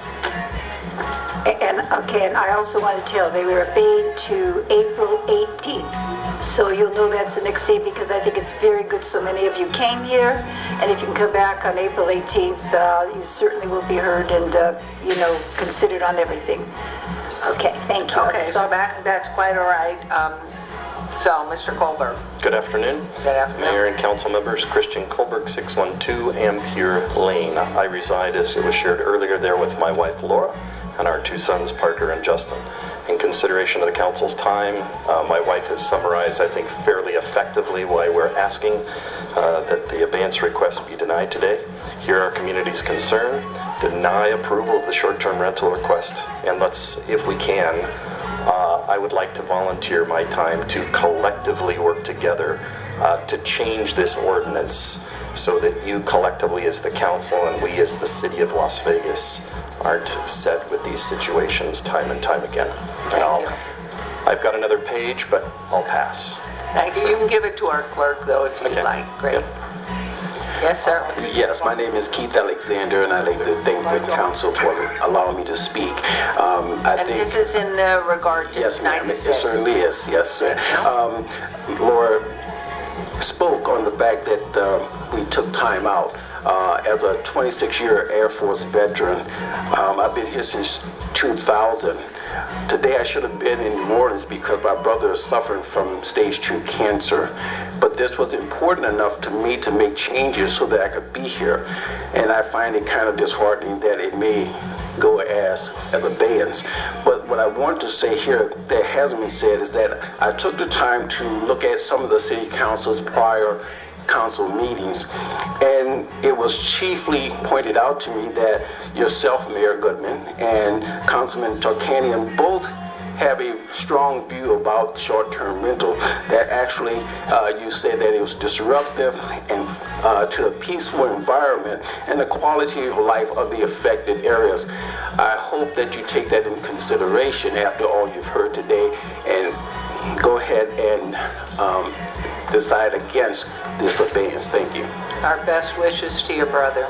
And, okay, and I also want to tell, they were obeyed to April eighteenth. So you'll know that's the next day, because I think it's very good so many of you came here. And if you can come back on April eighteenth, uh, you certainly will be heard and, uh, you know, considered on everything. Okay, thank you. Okay, so that, that's quite all right. Um, so, Mister Colberg. Good afternoon. Good afternoon. Mayor and council members, Christian Colberg, six one two Ampere Lane. I reside, as it was shared earlier, there with my wife Laura and our two sons, Parker and Justin. In consideration of the council's time, uh, my wife has summarized, I think, fairly effectively why we're asking uh, that the abeyance request be denied today. Hear our community's concern, deny approval of the short-term rental request, and let's, if we can, uh, I would like to volunteer my time to collectively work together uh, to change this ordinance so that you collectively as the council and we as the city of Las Vegas aren't set with these situations time and time again. And I'll, I've got another page, but I'll pass. Thank you. You can give it to our clerk, though, if you'd Okay. like. Great. Yep. Yes, sir. Yes, my name is Keith Alexander, and I'd like to thank the council for allowing me to speak. Um, I And think, this is in uh, regard to yes, ma'am, it ninety-six. certainly is. Yes, sir. Um, Laura spoke on the fact that um, we took time out. Uh, as a twenty-six-year Air Force veteran, um, I've been here since two thousand. Today I should have been in New Orleans because my brother is suffering from stage two cancer. But this was important enough to me to make changes so that I could be here. And I find it kind of disheartening that it may go as, as abeyance. But what I want to say here that hasn't been said is that I took the time to look at some of the city council's prior council meetings, and it was chiefly pointed out to me that yourself, Mayor Goodman, and Councilman Tarkanian both have a strong view about short-term rental, that actually uh, you said that it was disruptive and uh, to the peaceful environment and the quality of life of the affected areas. I hope that you take that in consideration after all you've heard today and go ahead and um, decide against this abeyance. Thank you. Our best wishes to your brother.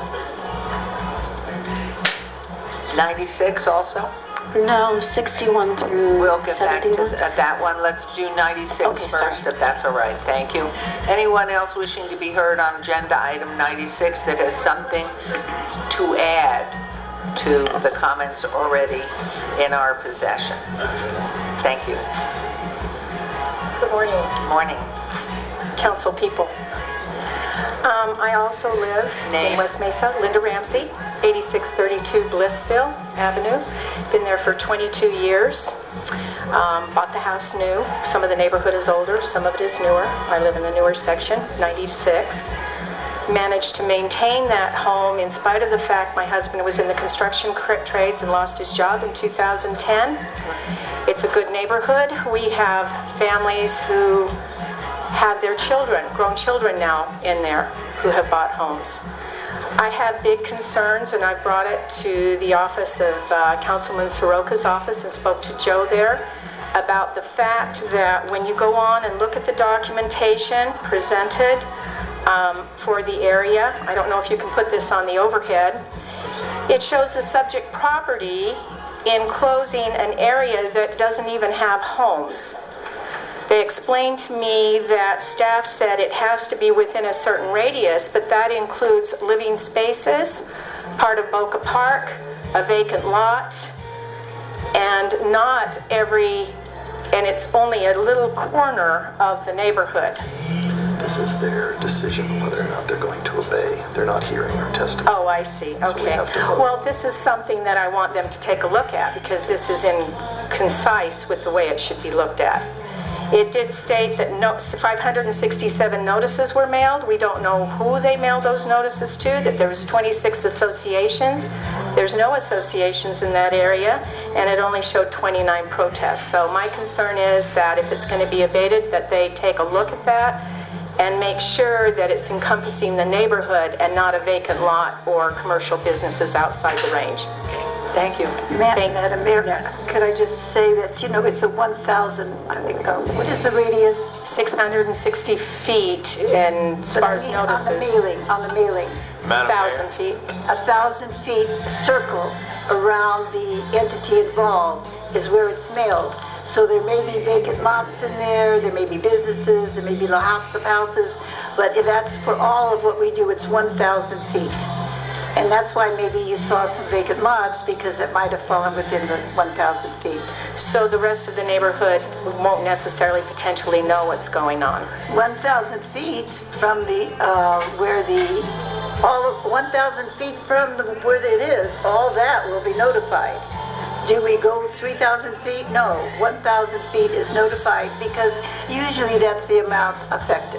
ninety-six also? No, sixty-one through We'll get back to seventy-one. th- that one. Let's do ninety-six Okay, sorry. first, if that's all right. Thank you. Anyone else wishing to be heard on agenda item ninety-six that has something to add to the comments already in our possession? Thank you. Good morning, Morning. council people. Um, I also live Name. in West Mesa, Linda Ramsey, eighty-six thirty-two Blissville Avenue. Been there for twenty-two years. Um, bought the house new. Some of the neighborhood is older, some of it is newer. I live in the newer section, ninety-six. Managed to maintain that home in spite of the fact my husband was in the construction cr- trades and lost his job in two thousand ten. It's a good neighborhood. We have families who have their children, grown children now in there, who have bought homes. I have big concerns, and I brought it to the office of uh, Councilman Soroka's office and spoke to Joe there about the fact that when you go on and look at the documentation presented um, for the area, I don't know if you can put this on the overhead, it shows the subject property enclosing an area that doesn't even have homes. They explained to me that staff said it has to be within a certain radius, but that includes living spaces, part of Boca Park, a vacant lot, and not every, and it's only a little corner of the neighborhood. This is their decision whether or not they're going to obey. They're not hearing our testimony. Oh, I see. So we Okay. have to vote. Well, this is something that I want them to take a look at because this is in concise with the way it should be looked at. It did state that no, five hundred sixty-seven notices were mailed. We don't know who they mailed those notices to, that there was twenty-six associations. There's no associations in that area, and it only showed twenty-nine protests. So my concern is that if it's going to be abated, that they take a look at that and make sure that it's encompassing the neighborhood and not a vacant lot or commercial businesses outside the range. Thank you. Ma- Madam Mayor, could I just say that, you know, it's a one thousand, uh, what is the radius? six hundred sixty feet, and as far as notices. On the mailing, on the mailing. one thousand feet. A thousand feet circle around the entity involved is where it's mailed. So there may be vacant lots in there, there may be businesses, there may be lots of houses, but that's for all of what we do, it's one thousand feet. And that's why maybe you saw some vacant lots, because it might have fallen within the one thousand feet. So the rest of the neighborhood won't necessarily potentially know what's going on. one thousand feet from the, uh, where the, all, one thousand feet from the, where it is, all that will be notified. Do we go three thousand feet? No, one thousand feet is notified, because usually that's the amount affected.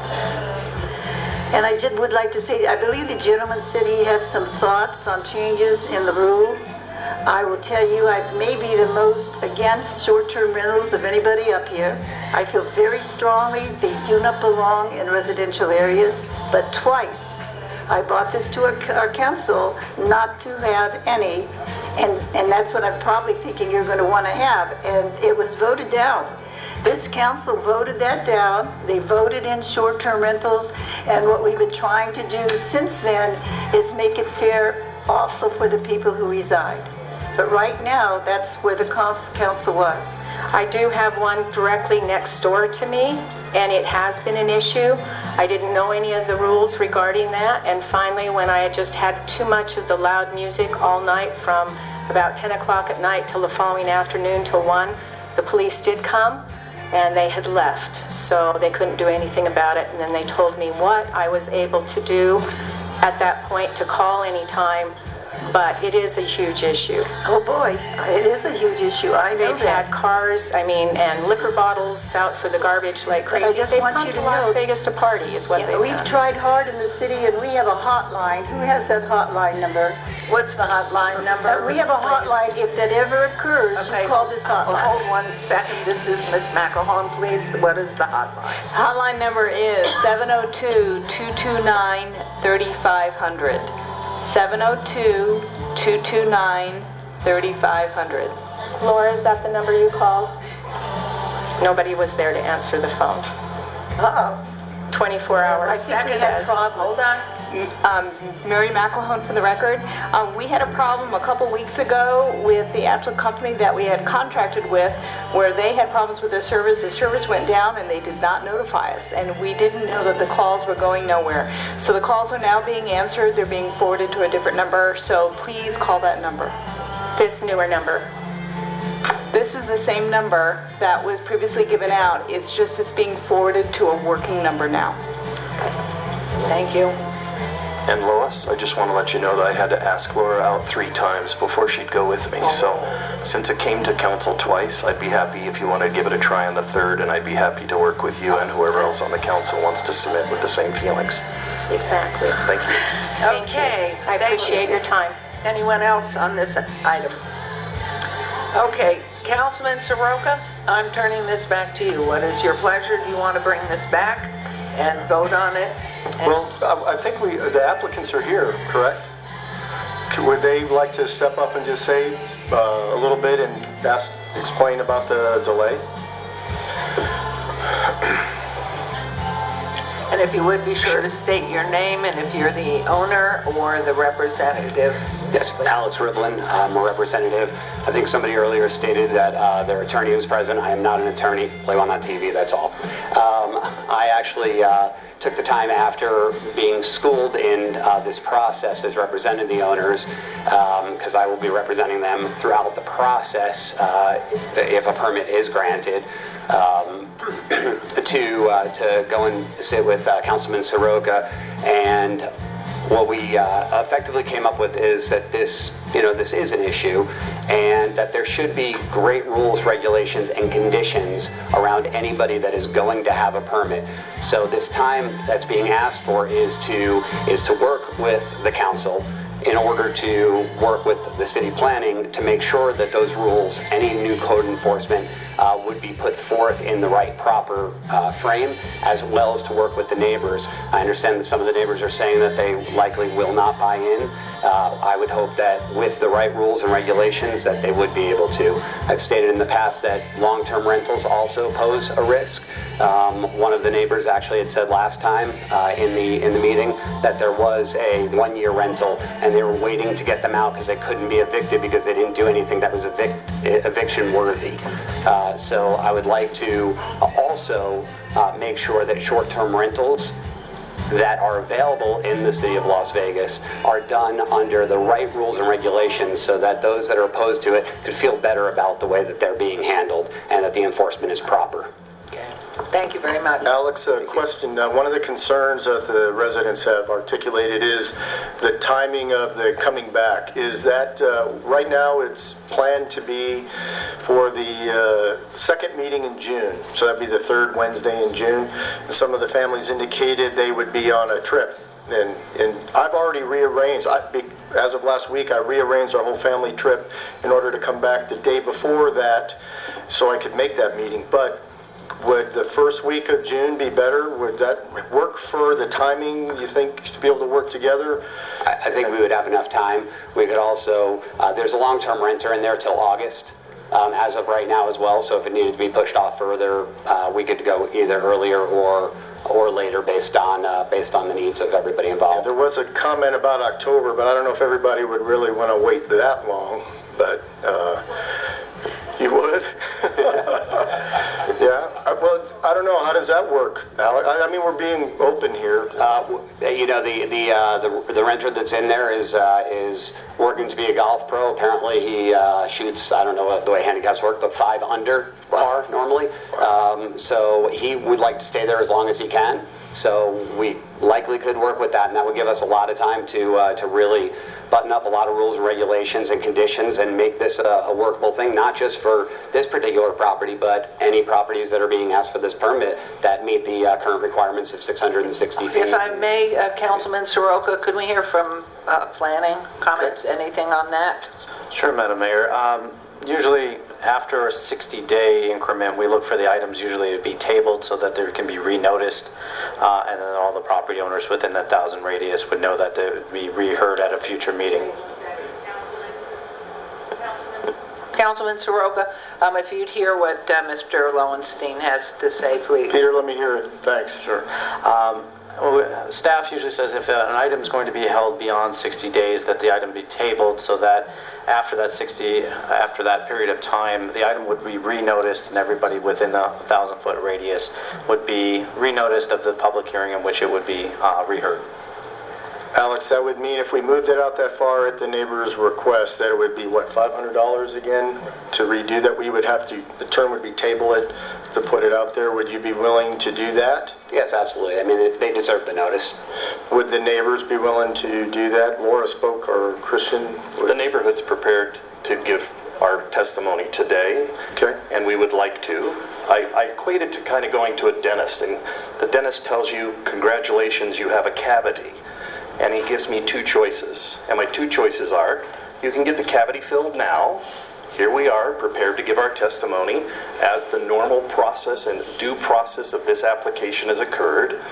And I just would like to say, I believe the gentleman said he had some thoughts on changes in the rule. I will tell you, I may be the most against short-term rentals of anybody up here. I feel very strongly they do not belong in residential areas, but twice I brought this to our, our council not to have any, and, and that's what I'm probably thinking you're going to want to have, and it was voted down. This council voted that down. They voted in short-term rentals, and what we've been trying to do since then is make it fair also for the people who reside. But right now, that's where the council was. I do have one directly next door to me, and it has been an issue. I didn't know any of the rules regarding that, and finally, when I had just had too much of the loud music all night from about ten o'clock at night till the following afternoon till one, the police did come, and they had left, so they couldn't do anything about it. And then they told me what I was able to do at that point, to call anytime, but it is a huge issue. Oh boy, it is a huge issue. I know They've that. had cars, I mean, and liquor bottles out for the garbage like crazy. I just They've want come you to to Las know- Vegas to party is what Yeah, they've we've done. tried hard in the city, and we have a hotline. Who has that hotline number? What's the hotline number? Uh, we have a hotline. If that ever occurs, Okay. you call this Well, hotline. hold one second. This is Miz McElhone, please. What is the hotline? Hotline number is seven oh two, two two nine, three five zero zero. seven oh two, two two nine, three five zero zero. Laura, is that the number you called? Nobody was there to answer the phone. Uh-oh. twenty-four hours. I think we it had a says. problem. Hold on. Um, Mary McElhone for the record. Um, we had a problem a couple weeks ago with the actual company that we had contracted with, where they had problems with their servers. The servers went down and they did not notify us, and we didn't know that the calls were going nowhere. So the calls are now being answered. They're being forwarded to a different number, so please call that number. This newer number. This is the same number that was previously given out. It's just it's being forwarded to a working number now. Thank you. And Lois, I just want to let you know that I had to ask Laura out three times before she'd go with me. So since it came to council twice, I'd be happy if you want to give it a try on the third, and I'd be happy to work with you and whoever else on the council wants to submit with the same feelings. Exactly. Thank you. Thank Okay. you. I thank appreciate you. your time. Anyone else on this item? Okay, Councilman Soroka, I'm turning this back to you. What is your pleasure? Do you want to bring this back and vote on it? And- Well, I I think we, the applicants are here, correct? Could- Would they like to step up and just say uh, a little bit and ask, explain about the delay? And if you would, be sure to state your name and if you're the owner or the representative. Yes, Alex Rivlin, I'm a representative. I think somebody earlier stated that uh, their attorney was present. I am not an attorney, play one on T V, that's all. Um, I actually uh, took the time after being schooled in uh, this process as representing the owners, because um, I will be representing them throughout the process uh, if a permit is granted. Um, to uh, to go and sit with uh, Councilman Soroka, and what we uh, effectively came up with is that this, you know, this is an issue, and that there should be great rules, regulations, and conditions around anybody that is going to have a permit. So this time that's being asked for is to is to work with the council in order to work with the city planning to make sure that those rules, any new code enforcement, uh, would be put forth in the right proper uh, frame, as well as to work with the neighbors. I understand that some of the neighbors are saying that they likely will not buy in. Uh, I would hope that with the right rules and regulations that they would be able to. I've stated in the past that long-term rentals also pose a risk. Um, one of the neighbors actually had said last time uh, in the in the meeting that there was a one-year rental and they were waiting to get them out because they couldn't be evicted because they didn't do anything that was evict, eviction worthy. Uh, so I would like to also uh, make sure that short-term rentals that are available in the city of Las Vegas are done under the right rules and regulations so that those that are opposed to it could feel better about the way that they're being handled and that the enforcement is proper. Thank you very much. Alex, a question. Uh, one of the concerns that the residents have articulated is the timing of the coming back. Is that, uh, right now it's planned to be for the uh, second meeting in June, so that'd be the third Wednesday in June. And some of the families indicated they would be on a trip. And, and I've already rearranged, I, as of last week, I rearranged our whole family trip in order to come back the day before that so I could make that meeting. But would the first week of June be better? Would that work for the timing, you think, to be able to work together? I, I think we would have enough time. We could also, uh, there's a long-term renter in there till August. Um, as of right now as well, so if it needed to be pushed off further, uh, we could go either earlier or or later based on uh, based on the needs of everybody involved. Yeah, there was a comment about October, but I don't know if everybody would really want to wait that long, but uh, you would? Yeah, well, I don't know, how does that work, Alex? I, I mean, we're being open here. Uh, you know, the the, uh, the the renter that's in there is uh, is working to be a golf pro. Apparently, he uh, shoots, I don't know what the way handicaps work, but five under par normally. Um, so he would like to stay there as long as he can. So we likely could work with that, and that would give us a lot of time to uh, to really button up a lot of rules and regulations and conditions and make this a, a workable thing, not just for this particular property, but any properties that are being asked for this permit that meet the uh, current requirements of six hundred sixty feet. If I may, uh, Councilman Soroka, could we hear from uh, planning comments, anything on that? Sure, Madam Mayor. Um, usually after a sixty day increment, we look for the items usually to be tabled so that there can be renoticed, uh, and then all the property owners within that thousand radius would know that they would be reheard at a future meeting. Councilman Soroka, um, if you'd hear what uh, Mister Lowenstein has to say, please. Peter, let me hear it. Thanks. Sure. Um, well, staff usually says if an item is going to be held beyond sixty days, that the item be tabled so that after that sixty, after that period of time, the item would be renoticed and everybody within the thousand foot radius would be renoticed of the public hearing in which it would be uh, reheard. Alex, that would mean if we moved it out that far at the neighbor's request, that it would be, what, five hundred dollars again to redo that? We would have to, the term would be table it to put it out there. Would you be willing to do that? Yes, absolutely. I mean, they deserve the notice. Would the neighbors be willing to do that? Laura spoke, or Christian? The neighborhood's prepared to give our testimony today, okay, and we would like to. I, I equate it to kind of going to a dentist, and the dentist tells you, congratulations, you have a cavity. And he gives me two choices. And my two choices are, you can get the cavity filled now. Here we are, prepared to give our testimony as the normal process and due process of this application has occurred.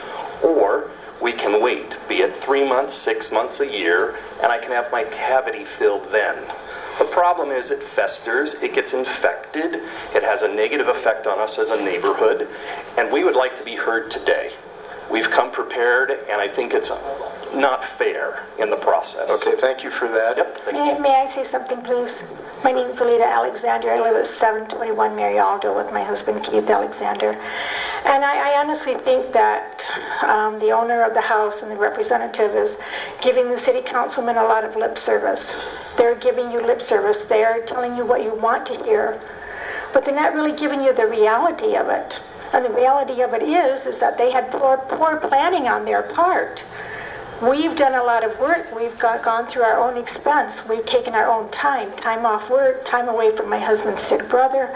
Or we can wait, be it three months, six months, a year, and I can have my cavity filled then. The problem is it festers, it gets infected, it has a negative effect on us as a neighborhood, and we would like to be heard today. We've come prepared, and I think it's not fair in the process. Okay, thank you for that. Yep. May, may I say something, please? My name is Alita Alexander. I live at seven twenty-one Mary Aldo with my husband, Keith Alexander. And I, I honestly think that um, the owner of the house and the representative is giving the city councilman a lot of lip service. They're giving you lip service. They're telling you what you want to hear, but they're not really giving you the reality of it. And the reality of it is, is that they had poor, poor planning on their part. We've done a lot of work. We've got, gone through our own expense. We've taken our own time, time off work, time away from my husband's sick brother.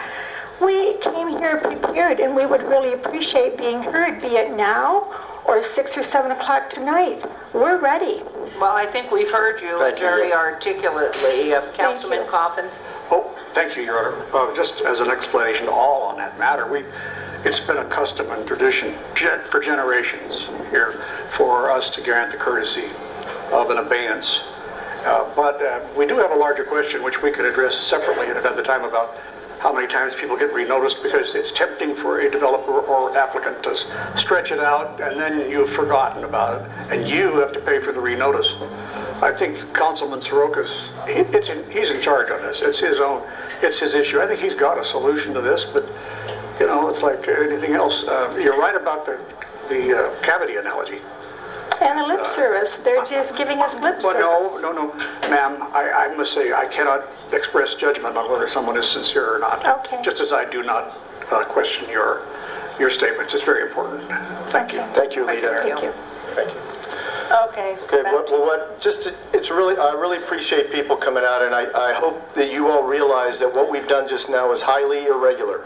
We came here prepared, and we would really appreciate being heard, be it now or six or seven o'clock tonight. We're ready. Well, I think we've heard you Thank very you. articulately. Uh, Councilman Coffin? Oh, Thank you, Your Honor. Uh, just as an explanation all on that matter, we, it's been a custom and tradition gen, for generations here for us to grant the courtesy of an abeyance. Uh, but uh, we do have a larger question which we could address separately at another time about how many times people get renoticed, because it's tempting for a developer or applicant to stretch it out and then you've forgotten about it and you have to pay for the renotice. I think Councilman Sorokas, he, it's in, he's in charge on this. It's his own, it's his issue. I think he's got a solution to this, but you know, it's like anything else. Uh, you're right about the, the uh, cavity analogy. And the lip Uh, service, they're just giving us lip Well, service. no, no, no, ma'am, I, I must say I cannot express judgment on whether someone is sincere or not. Okay. Just as I do not uh, question your your statements. It's very important. Thank you. Thank you, Lita. Thank you. Thank you. Okay. Okay, well, well, what, just, to- it's really, I really appreciate people coming out, and I, I hope that you all realize that what we've done just now is highly irregular.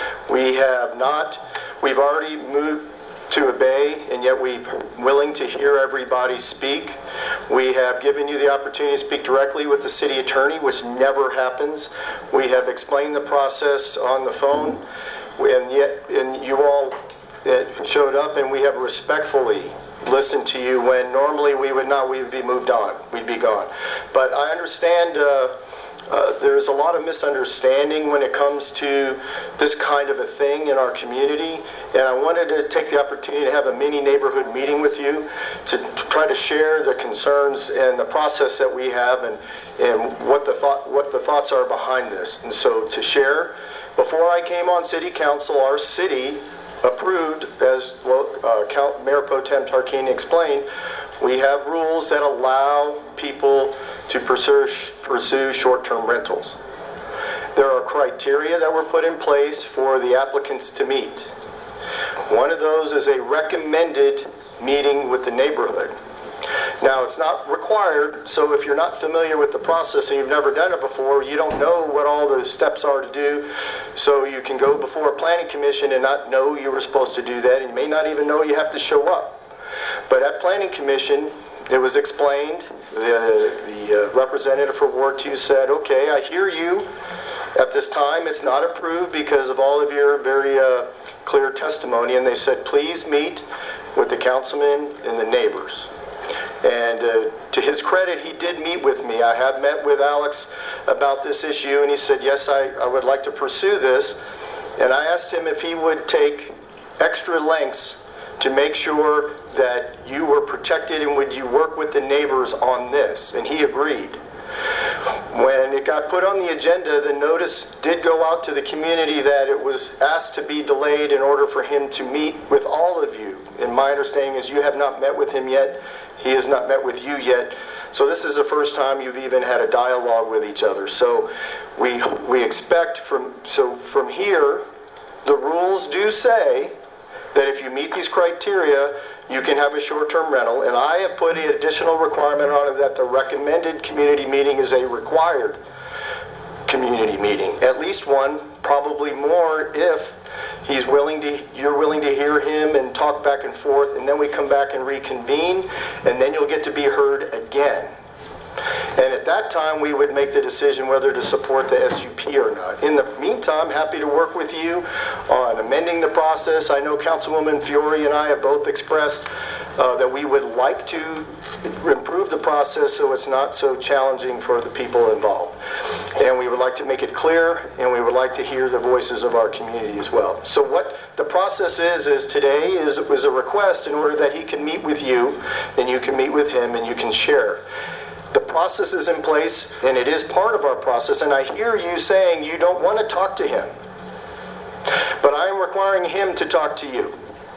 We have not, we've already moved to obey, and yet we're willing to hear everybody speak. We have given you the opportunity to speak directly with the city attorney, which never happens. We have explained the process on the phone, and yet, and you all uh, showed up, and we have respectfully listened to you when normally we would not, we would be moved on, we'd be gone. But I understand uh, uh, there's a lot of misunderstanding when it comes to this kind of a thing in our community, and I wanted to take the opportunity to have a mini neighborhood meeting with you to, to try to share the concerns and the process that we have, and, and what the thought, what the thoughts are behind this. And so to share, before I came on city council, our city approved, as uh, Count Mayor Pro Tem Tarquini explained, we have rules that allow people to pursue, pursue short-term rentals. There are criteria that were put in place for the applicants to meet. One of those is a recommended meeting with the neighborhood. Now, it's not required, so if you're not familiar with the process and you've never done it before, you don't know what all the steps are to do, so you can go before a planning commission and not know you were supposed to do that, and you may not even know you have to show up. But at planning commission, it was explained, the, the uh, representative for Ward two said, okay, I hear you. At this time, it's not approved because of all of your very uh, clear testimony, and they said, please meet with the councilman and the neighbors. And uh, to his credit, he did meet with me. I have met with Alex about this issue, and he said, yes, I, I would like to pursue this. And I asked him if he would take extra lengths to make sure that you were protected, and would you work with the neighbors on this? And he agreed. When it got put on the agenda, the notice did go out to the community that it was asked to be delayed in order for him to meet with all of you. And my understanding is you have not met with him yet. He has not met with you yet. So this is the first time you've even had a dialogue with each other. So we we expect from, so from here, the rules do say that if you meet these criteria, you can have a short-term rental. And I have put an additional requirement on it that the recommended community meeting is a required community meeting. At least one, probably more if he's willing to, you're willing to hear him and talk back and forth, and then we come back and reconvene, and then you'll get to be heard again. And at that time, we would make the decision whether to support the S U P or not. In the meantime, happy to work with you on amending the process. I know Councilwoman Fiore and I have both expressed uh, that we would like to improve the process so it's not so challenging for the people involved. And we would like to make it clear, and we would like to hear the voices of our community as well. So what the process is, is today is, is a request in order that he can meet with you, and you can meet with him, and you can share. The process is in place, and it is part of our process, and I hear you saying you don't want to talk to him. But I am requiring him to talk to you.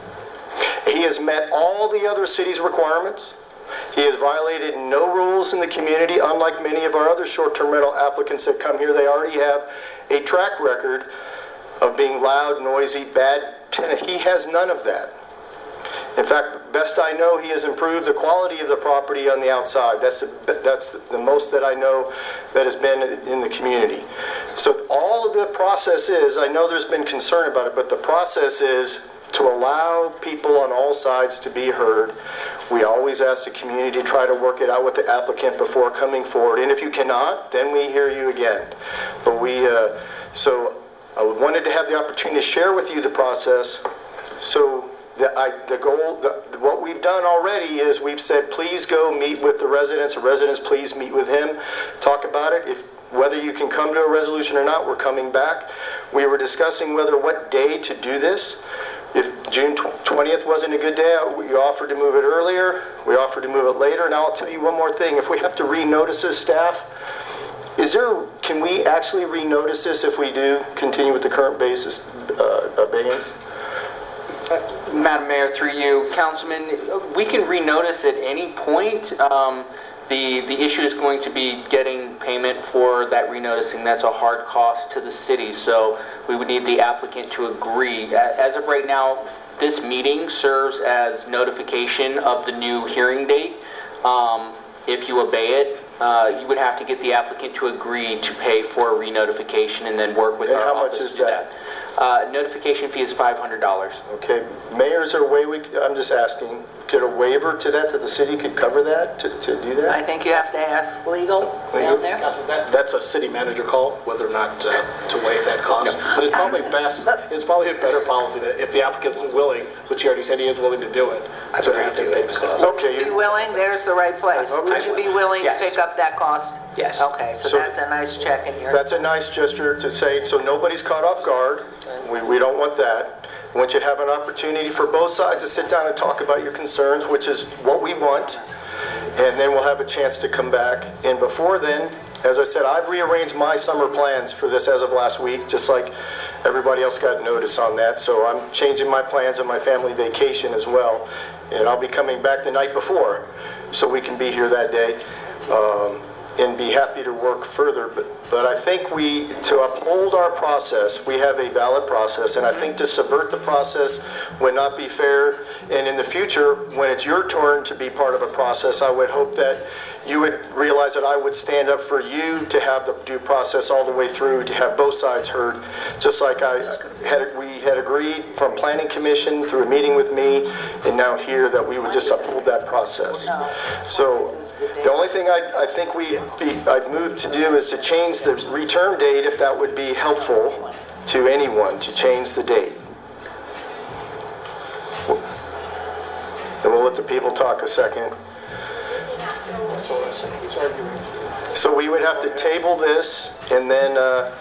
He has met all the other city's requirements. He has violated no rules in the community, unlike many of our other short-term rental applicants that come here. They already have a track record of being loud, noisy, bad tenant. He has none of that. In fact, best I know, he has improved the quality of the property on the outside. That's the, that's the most that I know that has been in the community. So all of the process is, I know there's been concern about it, but the process is to allow people on all sides to be heard. We always ask the community to try to work it out with the applicant before coming forward. And if you cannot, then we hear you again. But we, uh, so I wanted to have the opportunity to share with you the process. So the, I, the goal, the, what we've done already is we've said, please go meet with the residents. The residents, please meet with him, talk about it. If whether you can come to a resolution or not, we're coming back. We were discussing whether what day to do this. If June twentieth wasn't a good day, we offered to move it earlier. We offered to move it later. Now I'll tell you one more thing. If we have to renotice this, staff, is there, can we actually renotice this if we do continue with the current basis uh, abeyance? Madam Mayor, through you, Councilman, we can renotice at any point. Um, the the issue is going to be getting payment for that renoticing. That's a hard cost to the city, so we would need the applicant to agree. As of right now, this meeting serves as notification of the new hearing date. Um, if you obey it, uh, you would have to get the applicant to agree to pay for a renotification and then work with and our how office much is to do that? that. Uh, notification fee is five hundred dollars. Okay. Mayor, is there a way we, I'm just asking, could a waiver to that, that the city could cover that, to, to do that? I think you have to ask legal down there. Councilman, that, that's a city manager call, whether or not uh, to waive that cost. But it's probably best, it's probably a better policy that if the applicant is willing, which he already said he is willing to do it, I'd to agree have to to pay it. the cost. Okay. Be willing, there's the right place. Okay. Would you be willing Yes. to pick up that cost? Yes. Okay, so So- that's a nice check in your... That's a nice gesture to say, so nobody's caught off guard. We, we don't want that. We want you to have an opportunity for both sides to sit down and talk about your concerns, which is what we want. And then we'll have a chance to come back. And before then, as I said, I've rearranged my summer plans for this as of last week, just like everybody else got notice on that. So I'm changing my plans on my family vacation as well. And I'll be coming back the night before so we can be here that day. Um, and be happy to work further. But, but I think we, to uphold our process, we have a valid process, and I think to subvert the process would not be fair. And in the future, when it's your turn to be part of a process, I would hope that you would realize that I would stand up for you to have the due process all the way through, to have both sides heard, just like I had, we had agreed from Planning Commission through a meeting with me, and now here that we would just uphold that process. So the only thing I, I think we be, I'd move to do is to change the return date, if that would be helpful to anyone, to change the date. And we'll let the people talk a second. So we would have to table this and then uh,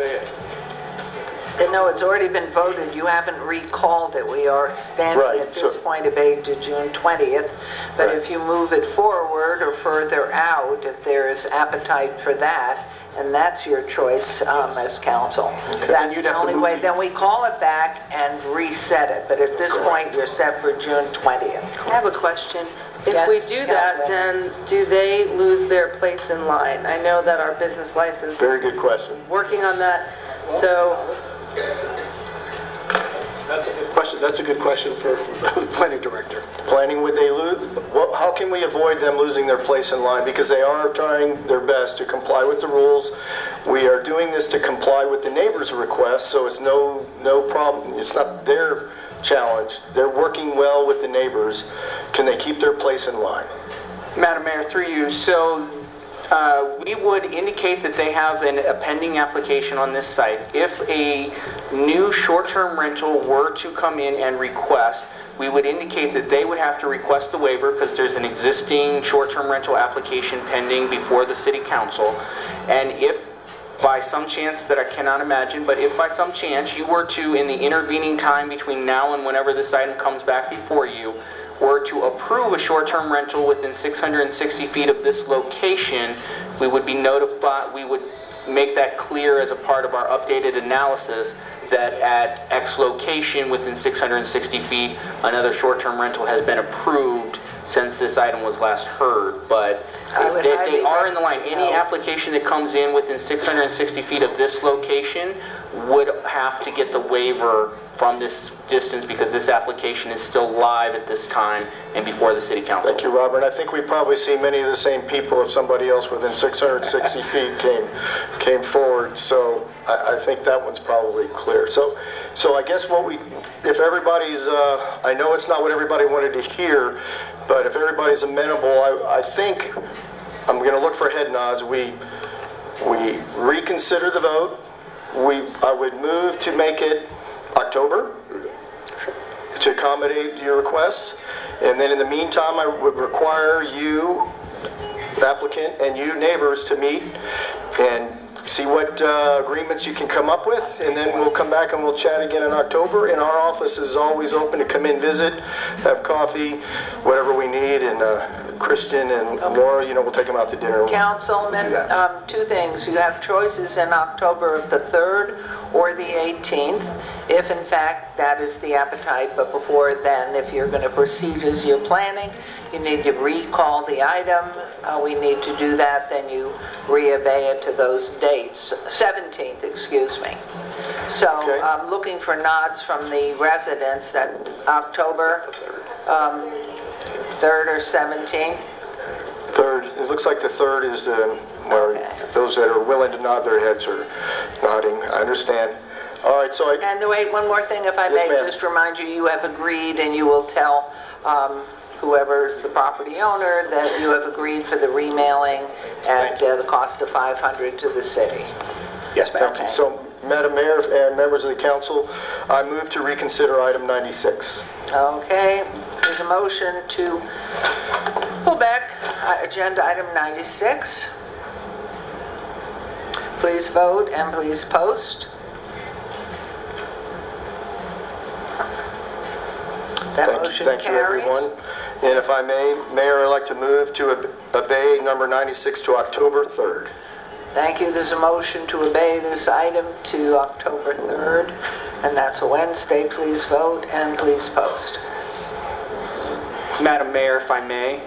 No, it's already been voted. You haven't recalled it. We are standing Right, at this so- point obeyed to June twentieth. But Right. if you move it forward or further out, if there is appetite for that, and that's your choice um, as council. That's you'd the have to only move way. the- Then we call it back and reset it. But at this point, you're set for June twentieth. I have a question. If Yes, we do that, Councilwoman. then do they lose their place in line? I know that our business license, very good question. working on that, so That's a good question, that's a good question for the planning director. Planning, would they lose? Well, how can we avoid them losing their place in line? Because they are trying their best to comply with the rules. We are doing this to comply with the neighbor's request, so it's no no problem. It's not their challenge. They're working well with the neighbors. Can they keep their place in line? Madam Mayor, through you, so uh, we would indicate that they have an, a pending application on this site. If a new short-term rental were to come in and request, we would indicate that they would have to request the waiver because there's an existing short-term rental application pending before the city council. And if by some chance, that I cannot imagine, but if by some chance you were to, in the intervening time between now and whenever this item comes back before you, were to approve a short-term rental within six hundred sixty feet of this location, we would be notified, we would make that clear as a part of our updated analysis that at X location within six hundred sixty feet, another short-term rental has been approved since this item was last heard, but I would they, they highly are in the line. Any recommend- application that comes in within six hundred sixty feet of this location would have to get the waiver from this distance because this application is still live at this time and before the city council. Thank you, Robert. I think we probably see many of the same people if somebody else within six hundred sixty feet came came forward. So I, I think that one's probably clear. So, so I guess what we, if everybody's, uh, I know it's not what everybody wanted to hear, but if everybody's amenable, I, I think I'm going to look for head nods. We we reconsider the vote. We I would move to make it October to accommodate your requests. And then in the meantime, I would require you, applicant, and you neighbors to meet and see what uh, agreements you can come up with, and then we'll come back and we'll chat again in October. And our office is always open to come in, visit, have coffee, whatever we need. And uh, Christian and Laura, you know, we'll take them out to dinner. Councilman, um, two things. You have choices in October of the third or the eighteenth, if in fact that is the appetite. But before then, if you're going to proceed as you're planning, you need to recall the item. Uh, we need to do that. Then you re-obey it to those dates. seventeenth, excuse me. So I'm looking for nods from the residents that October um, third or seventeenth. Third. It looks like the third is the, where those that are willing to nod their heads are nodding. I understand. All right, so I... And the wait, one more thing, if I Yes, may ma'am. just remind you, you have agreed and you will tell um, whoever's the property owner that you have agreed for the remailing at uh, the cost of five hundred dollars to the city. Yes, ma'am. Thank you. So, Madam Mayor and members of the council, I move to reconsider item ninety-six. Okay, there's a motion to pull back uh, agenda item ninety-six. Please vote and please post. That Thank you, motion thank you, carries. everyone. And if I may, Mayor, I'd like to move to ob- obey number ninety-six to October third. Thank you. There's a motion to obey this item to October third, and that's a Wednesday. Please vote and please post. Madam Mayor, if I may,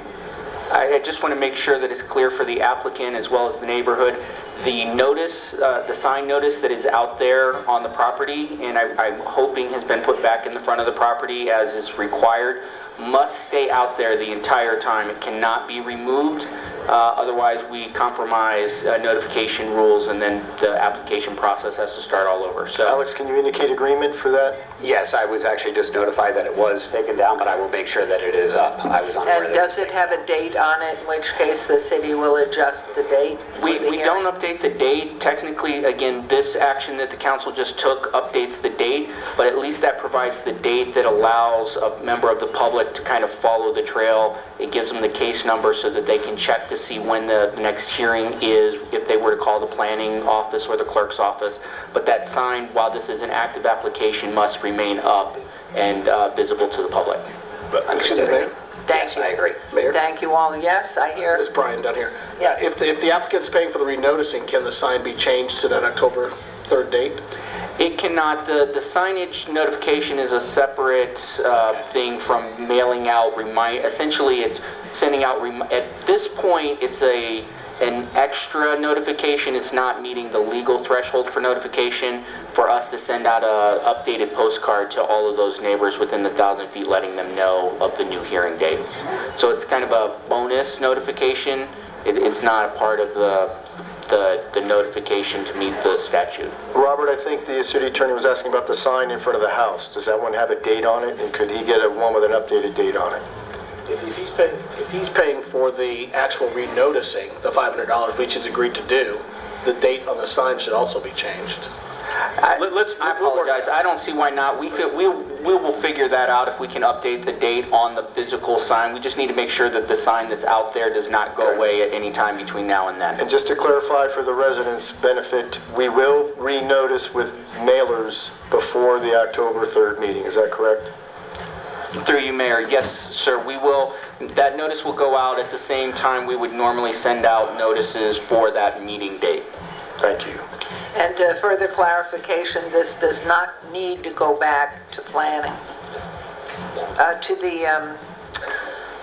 I I just want to make sure that it's clear for the applicant as well as the neighborhood. The notice, uh, the sign notice that is out there on the property, and I, I'm hoping has been put back in the front of the property as is required, must stay out there the entire time. It cannot be removed. Uh, otherwise, we compromise uh, notification rules, and then the application process has to start all over. So, Alex, can you indicate agreement for that? Yes, I was actually just notified that it was taken down, but I will make sure that it is up. I was unaware And that. does it have a date on it, in which case the city will adjust the date? We, for the we hearing? don't update the date. Technically, again, this action that the council just took updates the date, but at least that provides the date that allows a member of the public to kind of follow the trail. It gives them the case number so that they can check to see when the next hearing is, if they were to call the planning office or the clerk's office. But that sign, while this is an active application, must remain up and uh, visible to the public. Understood. Thank you. I agree. Mayor? Thank you all. Yes, I hear. It's Brian down here. Yeah. If, the- if the applicant's paying for the renoticing, can the sign be changed to that October third date? It cannot, the, the signage notification is a separate uh, thing from mailing out remind, essentially it's sending out, rem- at this point, it's a, an extra notification. It's not meeting the legal threshold for notification for us to send out a updated postcard to all of those neighbors within the thousand feet, letting them know of the new hearing date. So it's kind of a bonus notification. It, it's not a part of the, the, the notification to meet the statute. Robert, I think the city attorney was asking about the sign in front of the house. Does that one have a date on it? And could he get a one with an updated date on it? If if he's paying, if he's paying for the actual renoticing, the five hundred dollars, which is agreed to do, the date on the sign should also be changed. I, let's, I apologize. I don't see why not. We could, we, we will figure that out if we can update the date on the physical sign. We just need to make sure that the sign that's out there does not go away at any time between now and then. And just to clarify for the residents' benefit, we will renotice with mailers before the October third meeting. Is that correct? Through you, Mayor. Yes, sir. We will, that notice will go out at the same time we would normally send out notices for that meeting date. Thank you. And uh, further clarification, this does not need to go back to planning, uh, to the um,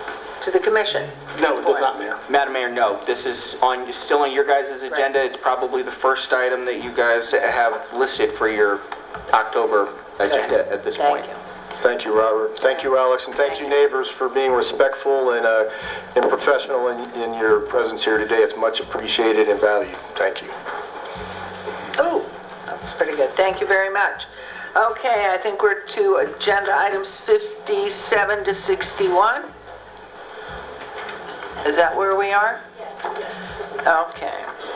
to the commission? No, it does not, Mayor. Madam Mayor, no. This is on, still on your guys' agenda. It's probably the first item that you guys have listed for your October agenda at this point. Thank you. Thank you, Robert. Thank you, Alex, and thank you, neighbors, for being respectful and, uh, and professional in, in your presence here today. It's much appreciated and valued. Thank you. Oh, that was pretty good. Thank you very much. Okay, I think we're to agenda items fifty-seven to sixty-one. Is that where we are? Okay.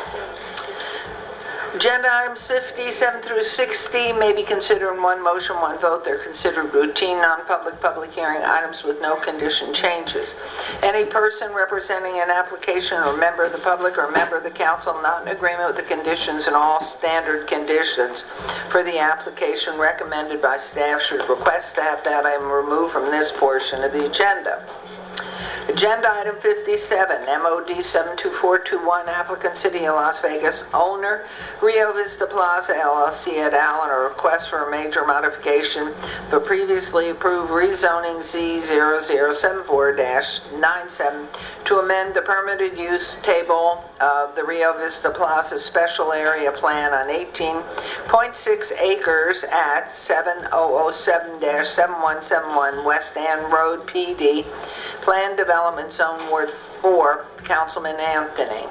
Agenda items fifty-seven through sixty may be considered in one motion, one vote. They're considered routine, non-public, public hearing items with no condition changes. Any person representing an application or member of the public or member of the council not in agreement with the conditions and all standard conditions for the application recommended by staff should request to have that item removed from this portion of the agenda. Agenda item fifty-seven, M O D seven two four two one, applicant City of Las Vegas, owner Rio Vista Plaza L L C et al., and a request for a major modification for previously approved rezoning Z zero zero seven four dash nine seven to amend the permitted use table of the Rio Vista Plaza Special Area Plan on eighteen point six acres at seven thousand seven dash seven one seven one West End Road, P D, Plan Development Zone Ward four, Councilman Anthony.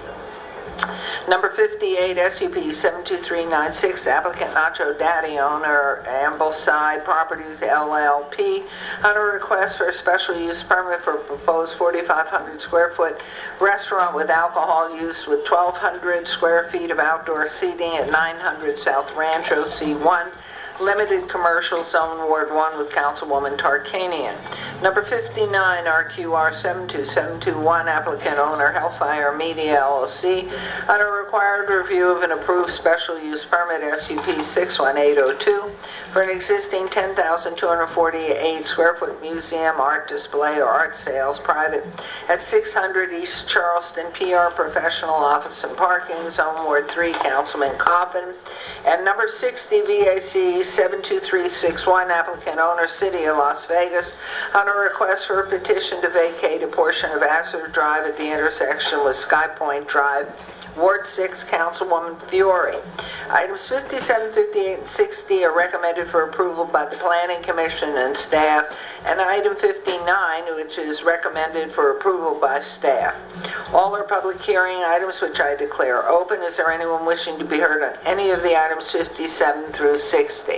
Number fifty-eight, S U P seven two three nine six, applicant Nacho Daddy, owner Ambleside Properties L L P, on a request for a special use permit for a proposed forty-five hundred square foot restaurant with alcohol use with twelve hundred square feet of outdoor seating at nine hundred South Rancho C one, Limited Commercial Zone Ward one with Councilwoman Tarkanian. Number fifty-nine, R Q R seven two seven two one, applicant owner Hellfire Media L L C, on a required review of an approved special use permit S U P six one eight oh two for an existing ten thousand two hundred forty-eight square foot museum, art display, or art sales private at six hundred East Charleston, P R Professional Office and Parking, Zone Ward three, Councilman Coffin. And number sixty, V A C seven two three six one, applicant owner City of Las Vegas, on a request for a petition to vacate a portion of Astor Drive at the intersection with Sky Point Drive, Ward six, Councilwoman Fiore. Items fifty-seven, fifty-eight, and sixty are recommended for approval by the Planning Commission and staff, and item fifty-nine, which is recommended for approval by staff. All are public hearing items which I declare open. Is there anyone wishing to be heard on any of the items fifty-seven through sixty?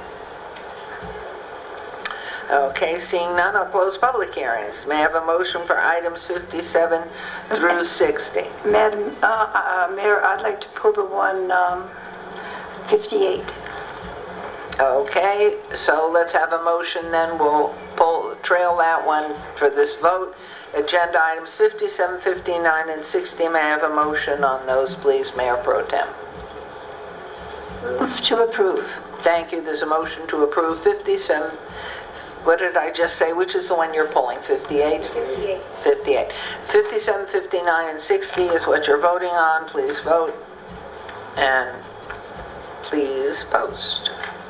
Okay, seeing none, I'll close public hearings. May I have a motion for items fifty-seven through sixty? Madam uh, uh, Mayor, I'd like to pull the one um, fifty-eight. Okay, so let's have a motion then. We'll pull, trail that one for this vote. Agenda items fifty-seven, fifty-nine, and sixty. May I have a motion on those, please, Mayor Pro Tem? Move to approve. Thank you. There's a motion to approve fifty-seven. What did I just say? Which is the one you're pulling? fifty-eight? fifty-eight. fifty-eight. fifty-seven, fifty-nine, and sixty is what you're voting on. Please vote. And please post.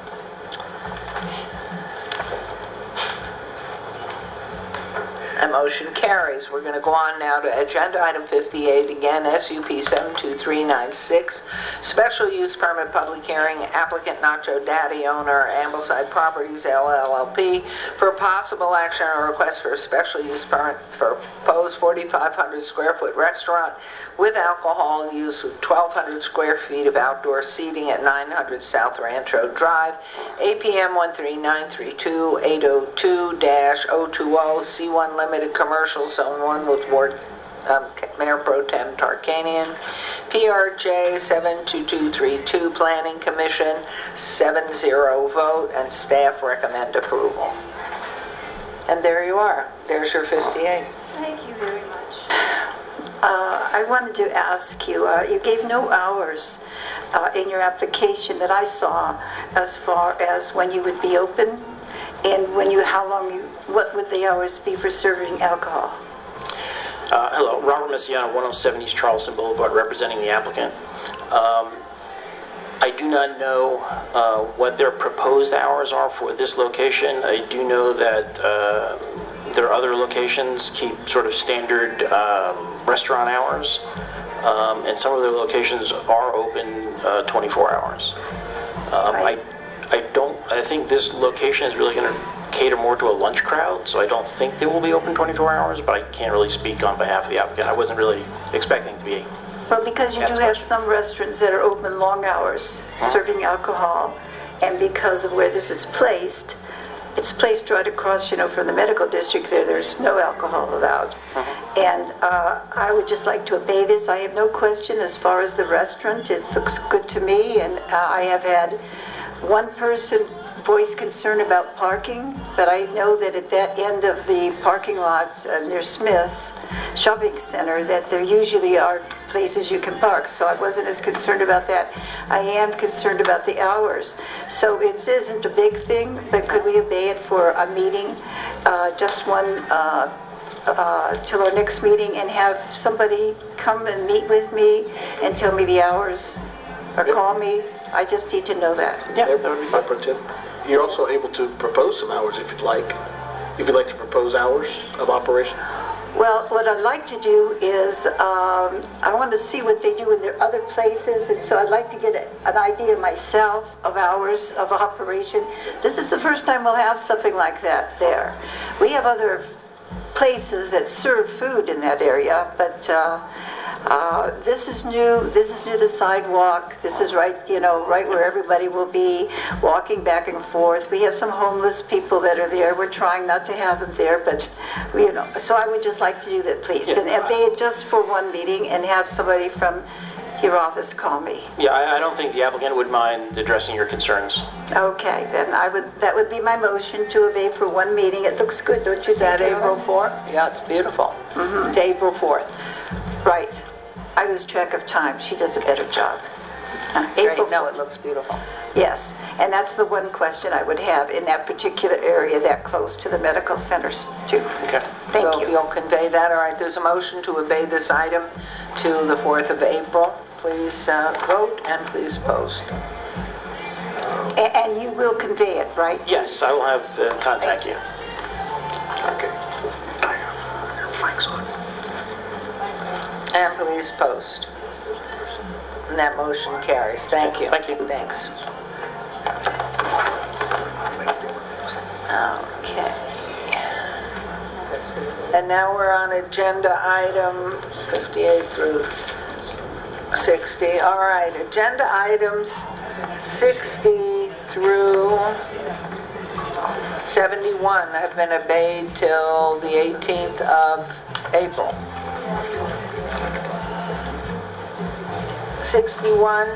That motion carries. We're going to go on now to agenda item fifty-eight, again, S U P seven two three nine six, special use permit public hearing, applicant Nacho Daddy, owner Ambleside Properties L L P, for possible action on a request for a special use permit for a proposed forty-five hundred square foot restaurant with alcohol use with twelve hundred square feet of outdoor seating at nine hundred South Rancho Drive, A P M one three nine three two eight oh two dash oh two oh, C one Limited Commercial Zone one with Ward um, Mayor Pro Tem Tarkanian, P R J seven two two three two, Planning Commission, seven zero vote, and staff recommend approval. And there you are. There's your fifty-eight. Thank you very much. Uh, I wanted to ask you, uh, you gave no hours uh, in your application that I saw as far as when you would be open and when you, how long you, what would the hours be for serving alcohol? Uh, hello, Robert Messiano, one oh seven East Charleston Boulevard, representing the applicant. Um, I do not know uh, what their proposed hours are for this location. I do know that uh, their other locations keep sort of standard um, restaurant hours, um, and some of their locations are open uh, twenty-four hours. Um, I, I don't, I think this location is really going to cater more to a lunch crowd, so I don't think they will be open twenty-four hours, but I can't really speak on behalf of the applicant. I wasn't really expecting to be. Well, because you do have some restaurants that are open long hours, serving alcohol, and because of where this is placed, it's placed right across, you know, from the medical district there, there's no alcohol allowed. Mm-hmm. And uh, I would just like to obey this. I have no question as far as the restaurant. It looks good to me, and uh, I have had one person voice concern about parking, but I know that at that end of the parking lot uh, near Smith's Shopping Center, that there usually are places you can park, so I wasn't as concerned about that. I am concerned about the hours. So it isn't a big thing, but could we obey it for a meeting, uh, just one, uh, uh, till our next meeting, and have somebody come and meet with me and tell me the hours, or call me? I just need to know that. Yeah, that would be fine. You're also able to propose some hours if you'd like. If you'd like to propose hours of operation. Well, what I'd like to do is, um, I want to see what they do in their other places, and so I'd like to get a, an idea myself of hours of operation. This is the first time we'll have something like that there. We have other places that serve food in that area, but uh, uh, this is new. This is near the sidewalk. This is right, you know, right where everybody will be walking back and forth. We have some homeless people that are there. We're trying not to have them there, but we, you know. So I would just like to do that, please, Yeah. and obey it just for one meeting, and have somebody from your office call me. Yeah, I, I don't think the applicant would mind addressing your concerns. Okay, then I would. That would be my motion to obey for one meeting. It looks good, don't you Is that think, April Carolyn? fourth? Yeah, it's beautiful. Mm-hmm. It's April fourth. Right. I lose track of time. She does a better job. Uh, April Right, no, it looks beautiful. Yes, and that's the one question I would have in that particular area that close to the medical centers too. Okay. Thank So you. if you'll convey that, all right, there's a motion to obey this item to the fourth of April. Please uh, vote and please post. A- And you will convey it, right? Yes, I will have uh, contact you. Okay. Mike's on. And please post. And that motion carries. Thank you. Thank you. Thanks. Okay. And now we're on agenda item fifty-eight through sixty. All right, agenda items sixty through seventy-one have been obeyed till the eighteenth of April. sixty-one.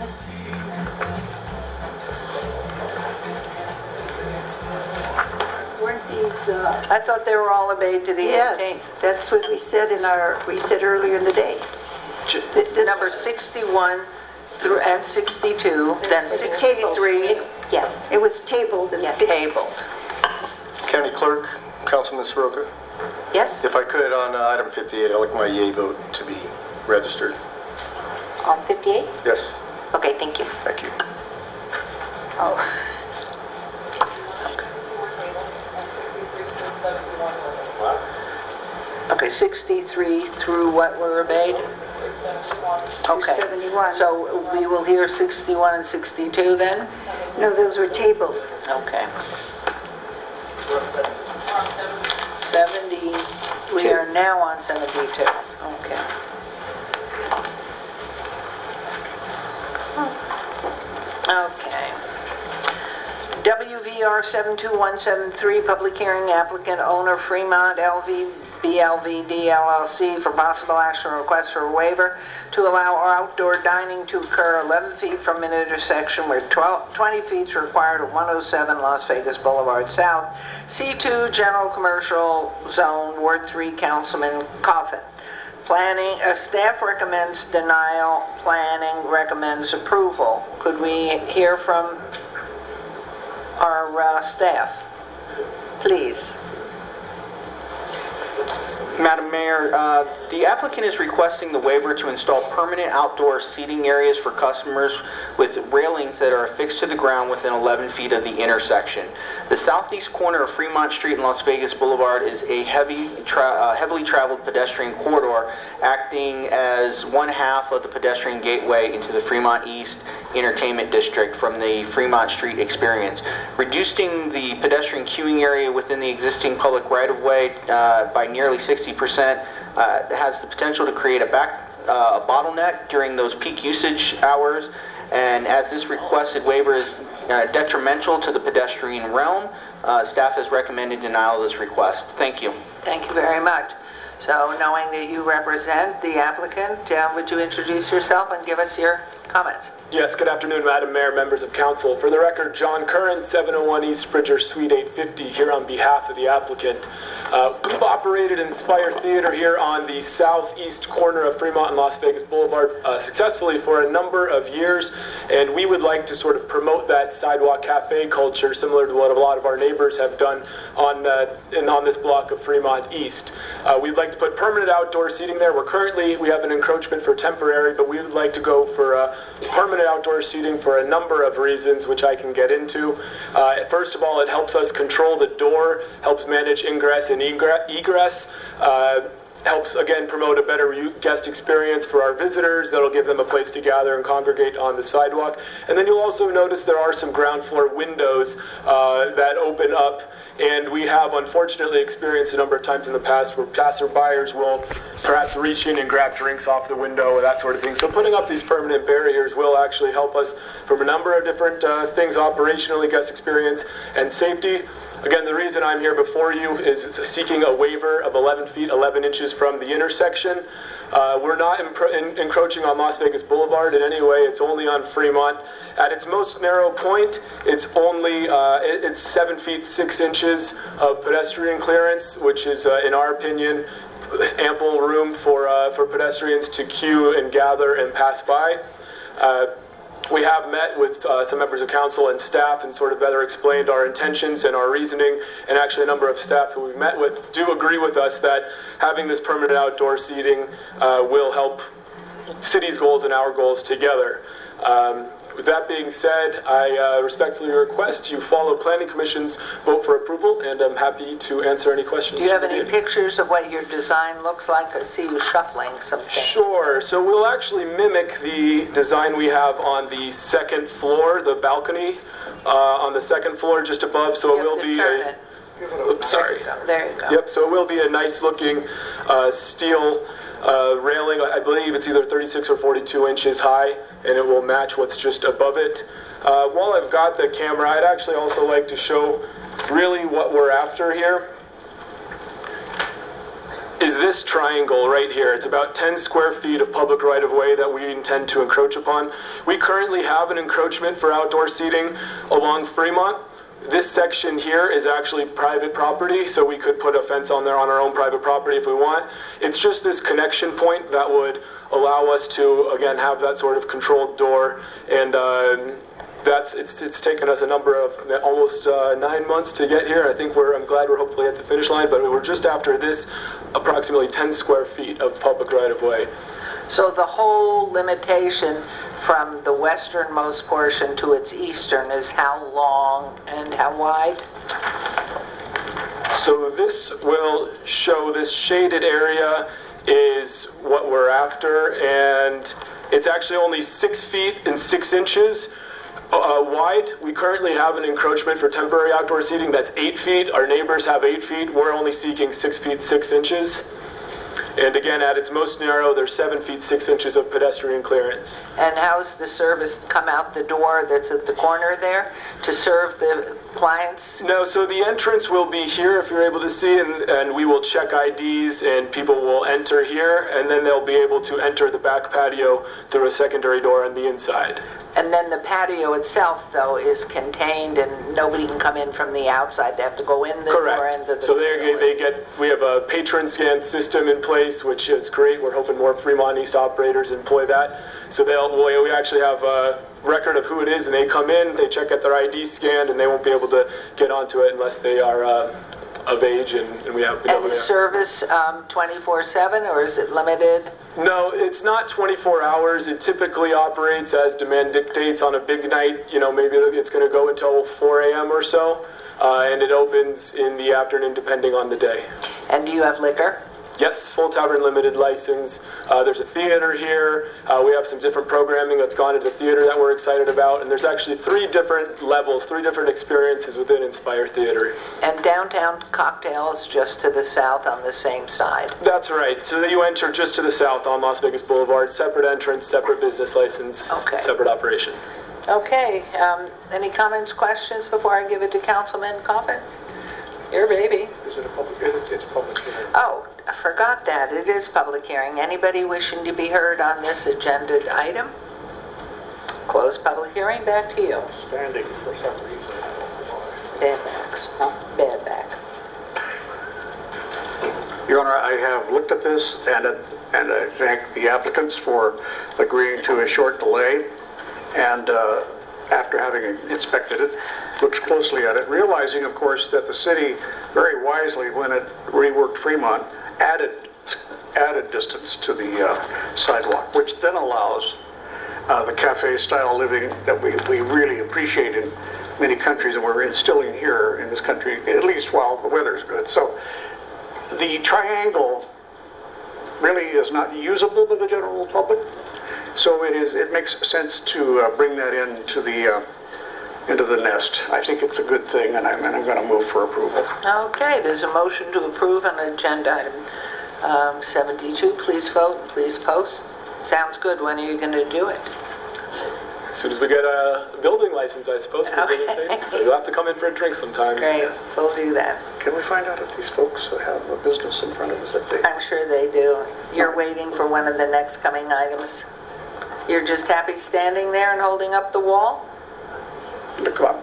Weren't these, uh, I thought they were all obeyed to the yes, eighteenth. that's what we said in our, we said earlier in the day. Th- this- Number sixty-one through, and sixty-two, then It's tabled. sixty-three. It's- Yes, it was tabled and Yes, six- tabled. County Clerk, Councilman Soroka, Yes? if I could, on uh, item fifty-eight, I'd like my yea vote to be registered. On fifty-eight? Yes, Okay, thank you. thank you. Oh. Okay, sixty-three through what were obeyed? Okay. seventy-one. So we will hear sixty-one and sixty-two then? No, those were tabled. Okay. seventy, we are now on seventy-two. Okay. Okay. W V R seven two one seven three, public hearing, applicant owner Fremont L V B L V D L L C for possible action request for a waiver to allow outdoor dining to occur eleven feet from an intersection where twelve, twenty feet is required at one oh seven Las Vegas Boulevard South, C two General Commercial Zone, Ward three, Councilman Coffin. Planning, uh, staff recommends denial, planning recommends approval. Could we hear from our uh, staff, please? Madam Mayor, uh, the applicant is requesting the waiver to install permanent outdoor seating areas for customers with railings that are affixed to the ground within eleven feet of the intersection. The southeast corner of Fremont Street and Las Vegas Boulevard is a heavy, tra uh, heavily traveled pedestrian corridor, acting as one half of the pedestrian gateway into the Fremont East Entertainment District from the Fremont Street experience. Reducing the pedestrian queuing area within the existing public right-of-way uh, by nearly sixty percent uh, has the potential to create a back uh, a bottleneck during those peak usage hours, and as this requested waiver is uh, detrimental to the pedestrian realm, uh, staff has recommended denial of this request. Thank you. Thank you very much. So knowing that you represent the applicant, uh, would you introduce yourself and give us your comments? Yes, good afternoon, Madam Mayor, members of council. For the record, John Curran, seven oh one East Bridger, Suite eight fifty, here on behalf of the applicant. Uh, we've operated Inspire Theater here on the southeast corner of Fremont and Las Vegas Boulevard uh, successfully for a number of years, and we would like to sort of promote that sidewalk cafe culture similar to what a lot of our neighbors have done on, uh, in, on this block of Fremont East. Uh, we'd like to put permanent outdoor seating there. We're currently, we have an encroachment for temporary, but we would like to go for uh, permanent outdoor seating for a number of reasons, which I can get into. Uh, first of all, it helps us control the door, helps manage ingress and egress, uh, helps again promote a better guest experience for our visitors. That'll give them a place to gather and congregate on the sidewalk. And then you'll also notice there are some ground floor windows uh, that open up, and we have unfortunately experienced a number of times in the past where passerbyers will perhaps reach in and grab drinks off the window or that sort of thing. So putting up these permanent barriers will actually help us from a number of different uh, things, operationally, guest experience, and safety. Again, the reason I'm here before you is seeking a waiver of eleven feet, eleven inches from the intersection. Uh, we're not en encroaching on Las Vegas Boulevard in any way. It's only on Fremont. At its most narrow point, it's only uh, it, it's seven feet six inches of pedestrian clearance, which is, uh, in our opinion, ample room for uh, for pedestrians to queue and gather and pass by. Uh, We have met with uh, some members of council and staff and sort of better explained our intentions and our reasoning, and actually a number of staff who we've met with do agree with us that having this permanent outdoor seating uh, will help city's goals and our goals together. Um, With that being said, I uh, respectfully request you follow Planning Commission's vote for approval, and I'm happy to answer any questions. Do you have any pictures of what your design looks like? I see you shuffling something. Sure. So we'll actually mimic the design we have on the second floor, the balcony uh, on the second floor just above. So it will be a... Oops, sorry. There you go. Yep, so it will be a nice looking uh, steel uh, railing. I believe it's either thirty-six or forty-two inches high, and it will match what's just above it. Uh, while I've got the camera, I'd actually also like to show really what we're after here. Is this triangle right here. It's about ten square feet of public right-of-way that we intend to encroach upon. We currently have an encroachment for outdoor seating along Fremont. This section here is actually private property, so we could put a fence on there on our own private property if we want. It's just this connection point that would allow us to, again, have that sort of controlled door, and uh, that's it's it's taken us a number of almost uh, nine months to get here. I think we're I'm glad we're hopefully at the finish line, but we're just after this approximately ten square feet of public right-of-way. So the whole limitation from the westernmost portion to its eastern is how long and how wide? So this will show this shaded area is what we're after, and it's actually only six feet and six inches uh, wide. We currently have an encroachment for temporary outdoor seating that's eight feet. Our neighbors have eight feet. We're only seeking six feet six inches. And again, at its most narrow, there's seven feet six inches of pedestrian clearance. And how's the service come out the door that's at the corner there to serve the clients? No, so the entrance will be here, if you're able to see, and, and we will check I Ds, and people will enter here, and then they'll be able to enter the back patio through a secondary door on the inside. And then the patio itself, though, is contained, and nobody can come in from the outside. They have to go in the Correct. door end of the So they they get. We have a patron scan system in place, which is great. We're hoping more Fremont East operators employ that. So they'll we we actually have a record of who it is, and they come in, they check at their I D scanned, and they won't be able to get onto it unless they are uh, of age, and, and we have. We know And who they is are. service um, twenty-four seven, or is it limited? No, it's not twenty-four hours. It typically operates as demand dictates. On a big night, you know, maybe it's going to go until four a m or so, uh, and it opens in the afternoon depending on the day. And do you have liquor? Yes, full tavern limited license. Uh, there's a theater here. Uh, we have some different programming that's gone into the theater that we're excited about. And there's actually three different levels, three different experiences within Inspire Theater. And downtown cocktails just to the south on the same side? That's right. So that you enter just to the south on Las Vegas Boulevard. Separate entrance, separate business license, Okay. separate operation. Okay, um, any comments, questions before I give it to Councilman Coffin? Your baby. Is it a public, it's it's a public hearing. Oh, I forgot that. It is public hearing. Anybody wishing to be heard on this agenda item? Close public hearing. Back to you. Standing for some reason. Bad backs. Huh? Bad back. Your Honor, I have looked at this, and it, and I thank the applicants for agreeing to a short delay. And uh, after having inspected it, looked closely at it, realizing, of course, that the city very wisely, when it reworked Fremont, added added distance to the uh, sidewalk, which then allows uh, the cafe-style living that we, we really appreciate in many countries, and we're instilling here in this country, at least while the weather's good. So the triangle really is not usable by the general public, so it is. It makes sense to uh, bring that into the uh, into the nest. I think it's a good thing, and I'm, and I'm going to move for approval. Okay, there's a motion to approve an agenda item um, seventy-two. Please vote, please post. Sounds good. When are you going to do it? As soon as we get a building license, I suppose, for Okay. business safety. So you'll have to come in for a drink sometime. Great, we'll do that. Can we find out if these folks have a business in front of us that they... I'm sure they do. You're waiting for one of the next coming items. You're just happy standing there and holding up the wall? Come on.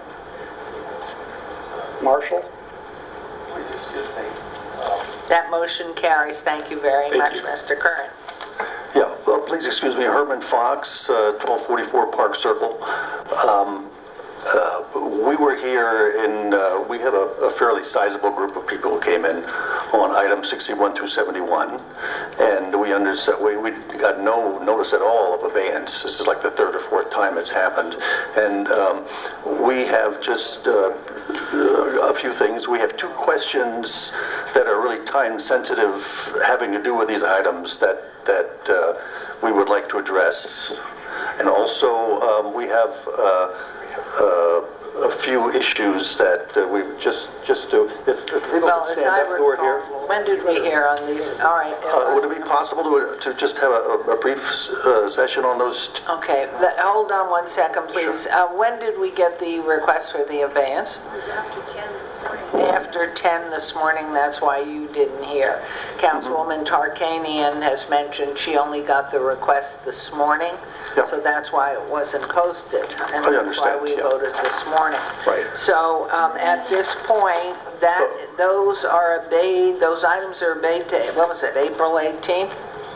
Marshall? Please excuse me. That motion carries. Thank you very Thank much, you. Mister Curran. Yeah, well, please excuse me, Herman Fox, uh, twelve forty-four Park Circle. Um, uh, we were here in, uh, we had a, a fairly sizable group of people who came in on item sixty-one through seventy-one, and we understood, we, we got no notice at all of abeyance. This is like the third or fourth time it's happened, and um, we have just uh, a few things. We have two questions that are really time sensitive, having to do with these items that that uh, we would like to address. And also, um, we have uh, uh, a few issues that uh, we just, just to, if, if people Well, could as stand I up who are here. recall, when did we hear on these? All right. Uh, would it be possible to, to just have a, a brief uh, session on those? T- Okay, the- hold on one second, please. Uh, When did we get the request for the abeyance? It was after ten this morning. After ten this morning, that's why you didn't hear. Councilwoman Tarkanian has mentioned she only got the request this morning, so that's why it wasn't posted. And I that's why understand, we yeah. voted this morning. Right. So um, at this point, that, those are obeyed, those items are obeyed to, what was it, April eighteenth?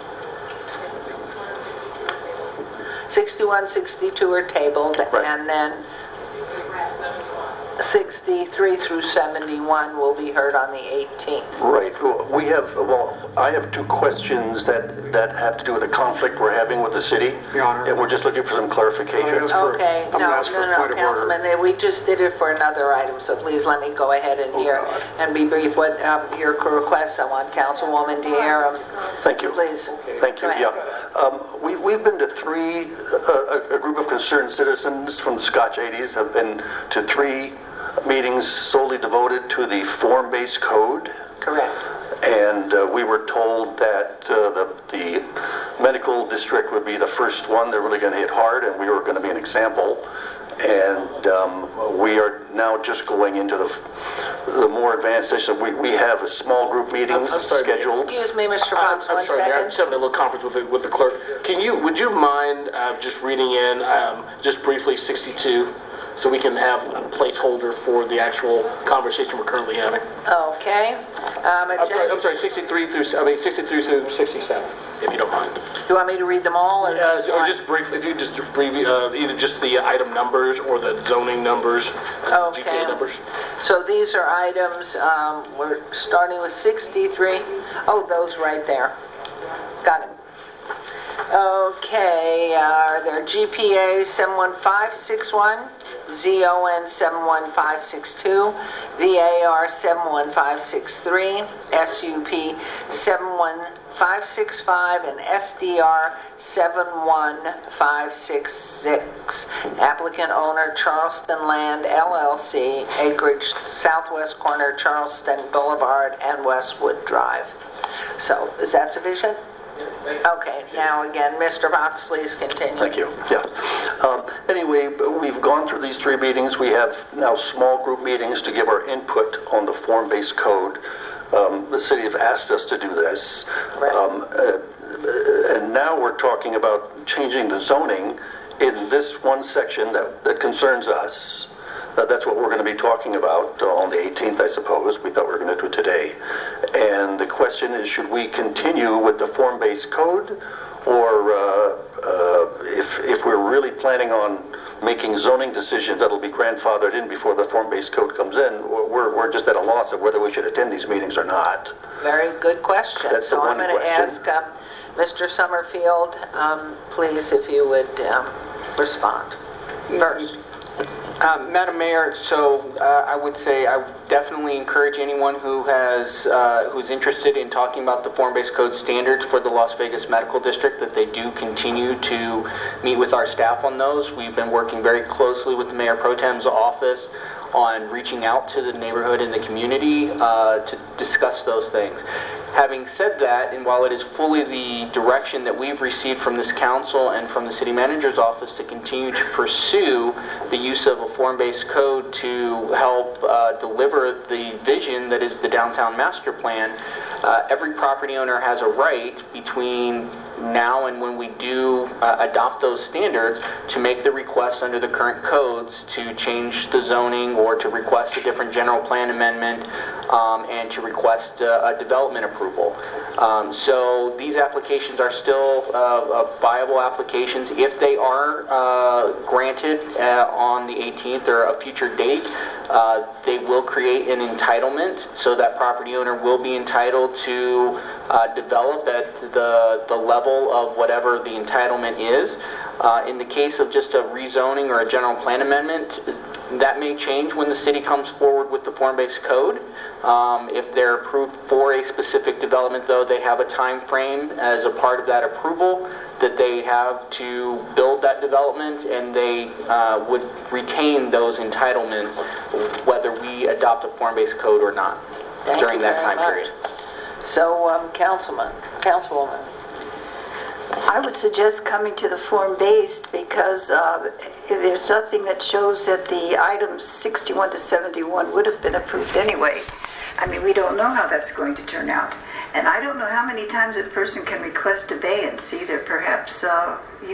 sixty-one, sixty-two are tabled, and then sixty-three through seventy-one will be heard on the eighteenth. Right. We have, well, I have two questions that, that have to do with the conflict we're having with the city. Your Honor. And we're just looking for some clarification. Okay, no, no, no, Councilman, eh, we just did it for another item, so please let me go ahead and hear and be brief. What um, your requests, I want Councilwoman to hear them. Thank you. Please. Thank you, Go ahead. yeah. Um, We've, we've been to three, uh, a, a group of concerned citizens from the Scotch eighties have been to three meetings solely devoted to the form-based code. Correct. And uh, we were told that uh, the, the medical district would be the first one. They're really going to hit hard, and we were going to be an example. And um, we are now just going into the, the more advanced session. We, we have a small group meetings I'm sorry, scheduled. Excuse me, Mister I'm, Fox, I'm one sorry, Mayor, I'm second. just having a little conference with the, with the clerk. Can you, would you mind uh, just reading in, um, just briefly, sixty-two so we can have a placeholder for the actual conversation we're currently having. Okay. Um, I'm sorry, I'm sorry, sixty-three through, I mean, sixty-three through sixty-seven, if you don't mind. You want me to read them all? Or, Uh, or just briefly, if you just brief, uh, either just the item numbers or the zoning numbers, uh, G T A Okay. numbers. So these are items, um, we're starting with sixty-three. Oh, those right there. Got it. Okay, uh, they're G P A seven one five six one, Z O N seven one five six two, V A R seven one five six three, S U P seven one five six five, and S D R seven one five six six. Applicant owner Charleston Land L L C, acreage southwest corner Charleston Boulevard and Westwood Drive. So, is that sufficient? Okay, now again, Mister Fox, please continue. Thank you. Yeah. Um, Anyway, we've gone through these three meetings. We have now small group meetings to give our input on the form-based code. Um, The city have asked us to do this. Um, uh, And now we're talking about changing the zoning in this one section that that concerns us. Uh, That's what we're going to be talking about uh, on the eighteenth, I suppose. We thought we were going to do it today. And the question is, should we continue with the form-based code? Or uh, uh, if, if we're really planning on making zoning decisions that'll be grandfathered in before the form-based code comes in, we're, we're just at a loss of whether we should attend these meetings or not. Very good question. That's the So I'm one going to question. ask um, Mister Summerfield, um, please, if you would um, respond first. Um, Madam Mayor, so uh, I would say I would definitely encourage anyone who has uh, who's interested in talking about the form-based code standards for the Las Vegas Medical District that they do continue to meet with our staff on those. We've been working very closely with the Mayor Pro Tem's office on reaching out to the neighborhood and the community uh, to discuss those things. Having said that, and while it is fully the direction that we've received from this council and from the city manager's office to continue to pursue the use of a form-based code to help uh, deliver the vision that is the downtown master plan, uh, every property owner has a right between now and when we do uh, adopt those standards to make the request under the current codes to change the zoning or to request a different general plan amendment um, and to request uh, a development approval. Um, so these applications are still uh, uh, viable applications. If they are uh, granted uh, on the eighteenth or a future date, uh, they will create an entitlement, so that property owner will be entitled to uh, develop at the, the level of whatever the entitlement is. Uh, in the case of just a rezoning or a general plan amendment, that may change when the city comes forward with the form-based code. Um, if they're approved for a specific development, though, they have a time frame as a part of that approval that they have to build that development, and they uh, would retain those entitlements whether we adopt a form-based code or not Thank during you that very time much. period. So, um, Councilman, Councilwoman. I would suggest coming to the form-based because uh, there's nothing that shows that the items sixty-one to seventy-one would have been approved anyway. I mean, we don't know how that's going to turn out. And I don't know how many times a person can request abeyance either. Perhaps uh,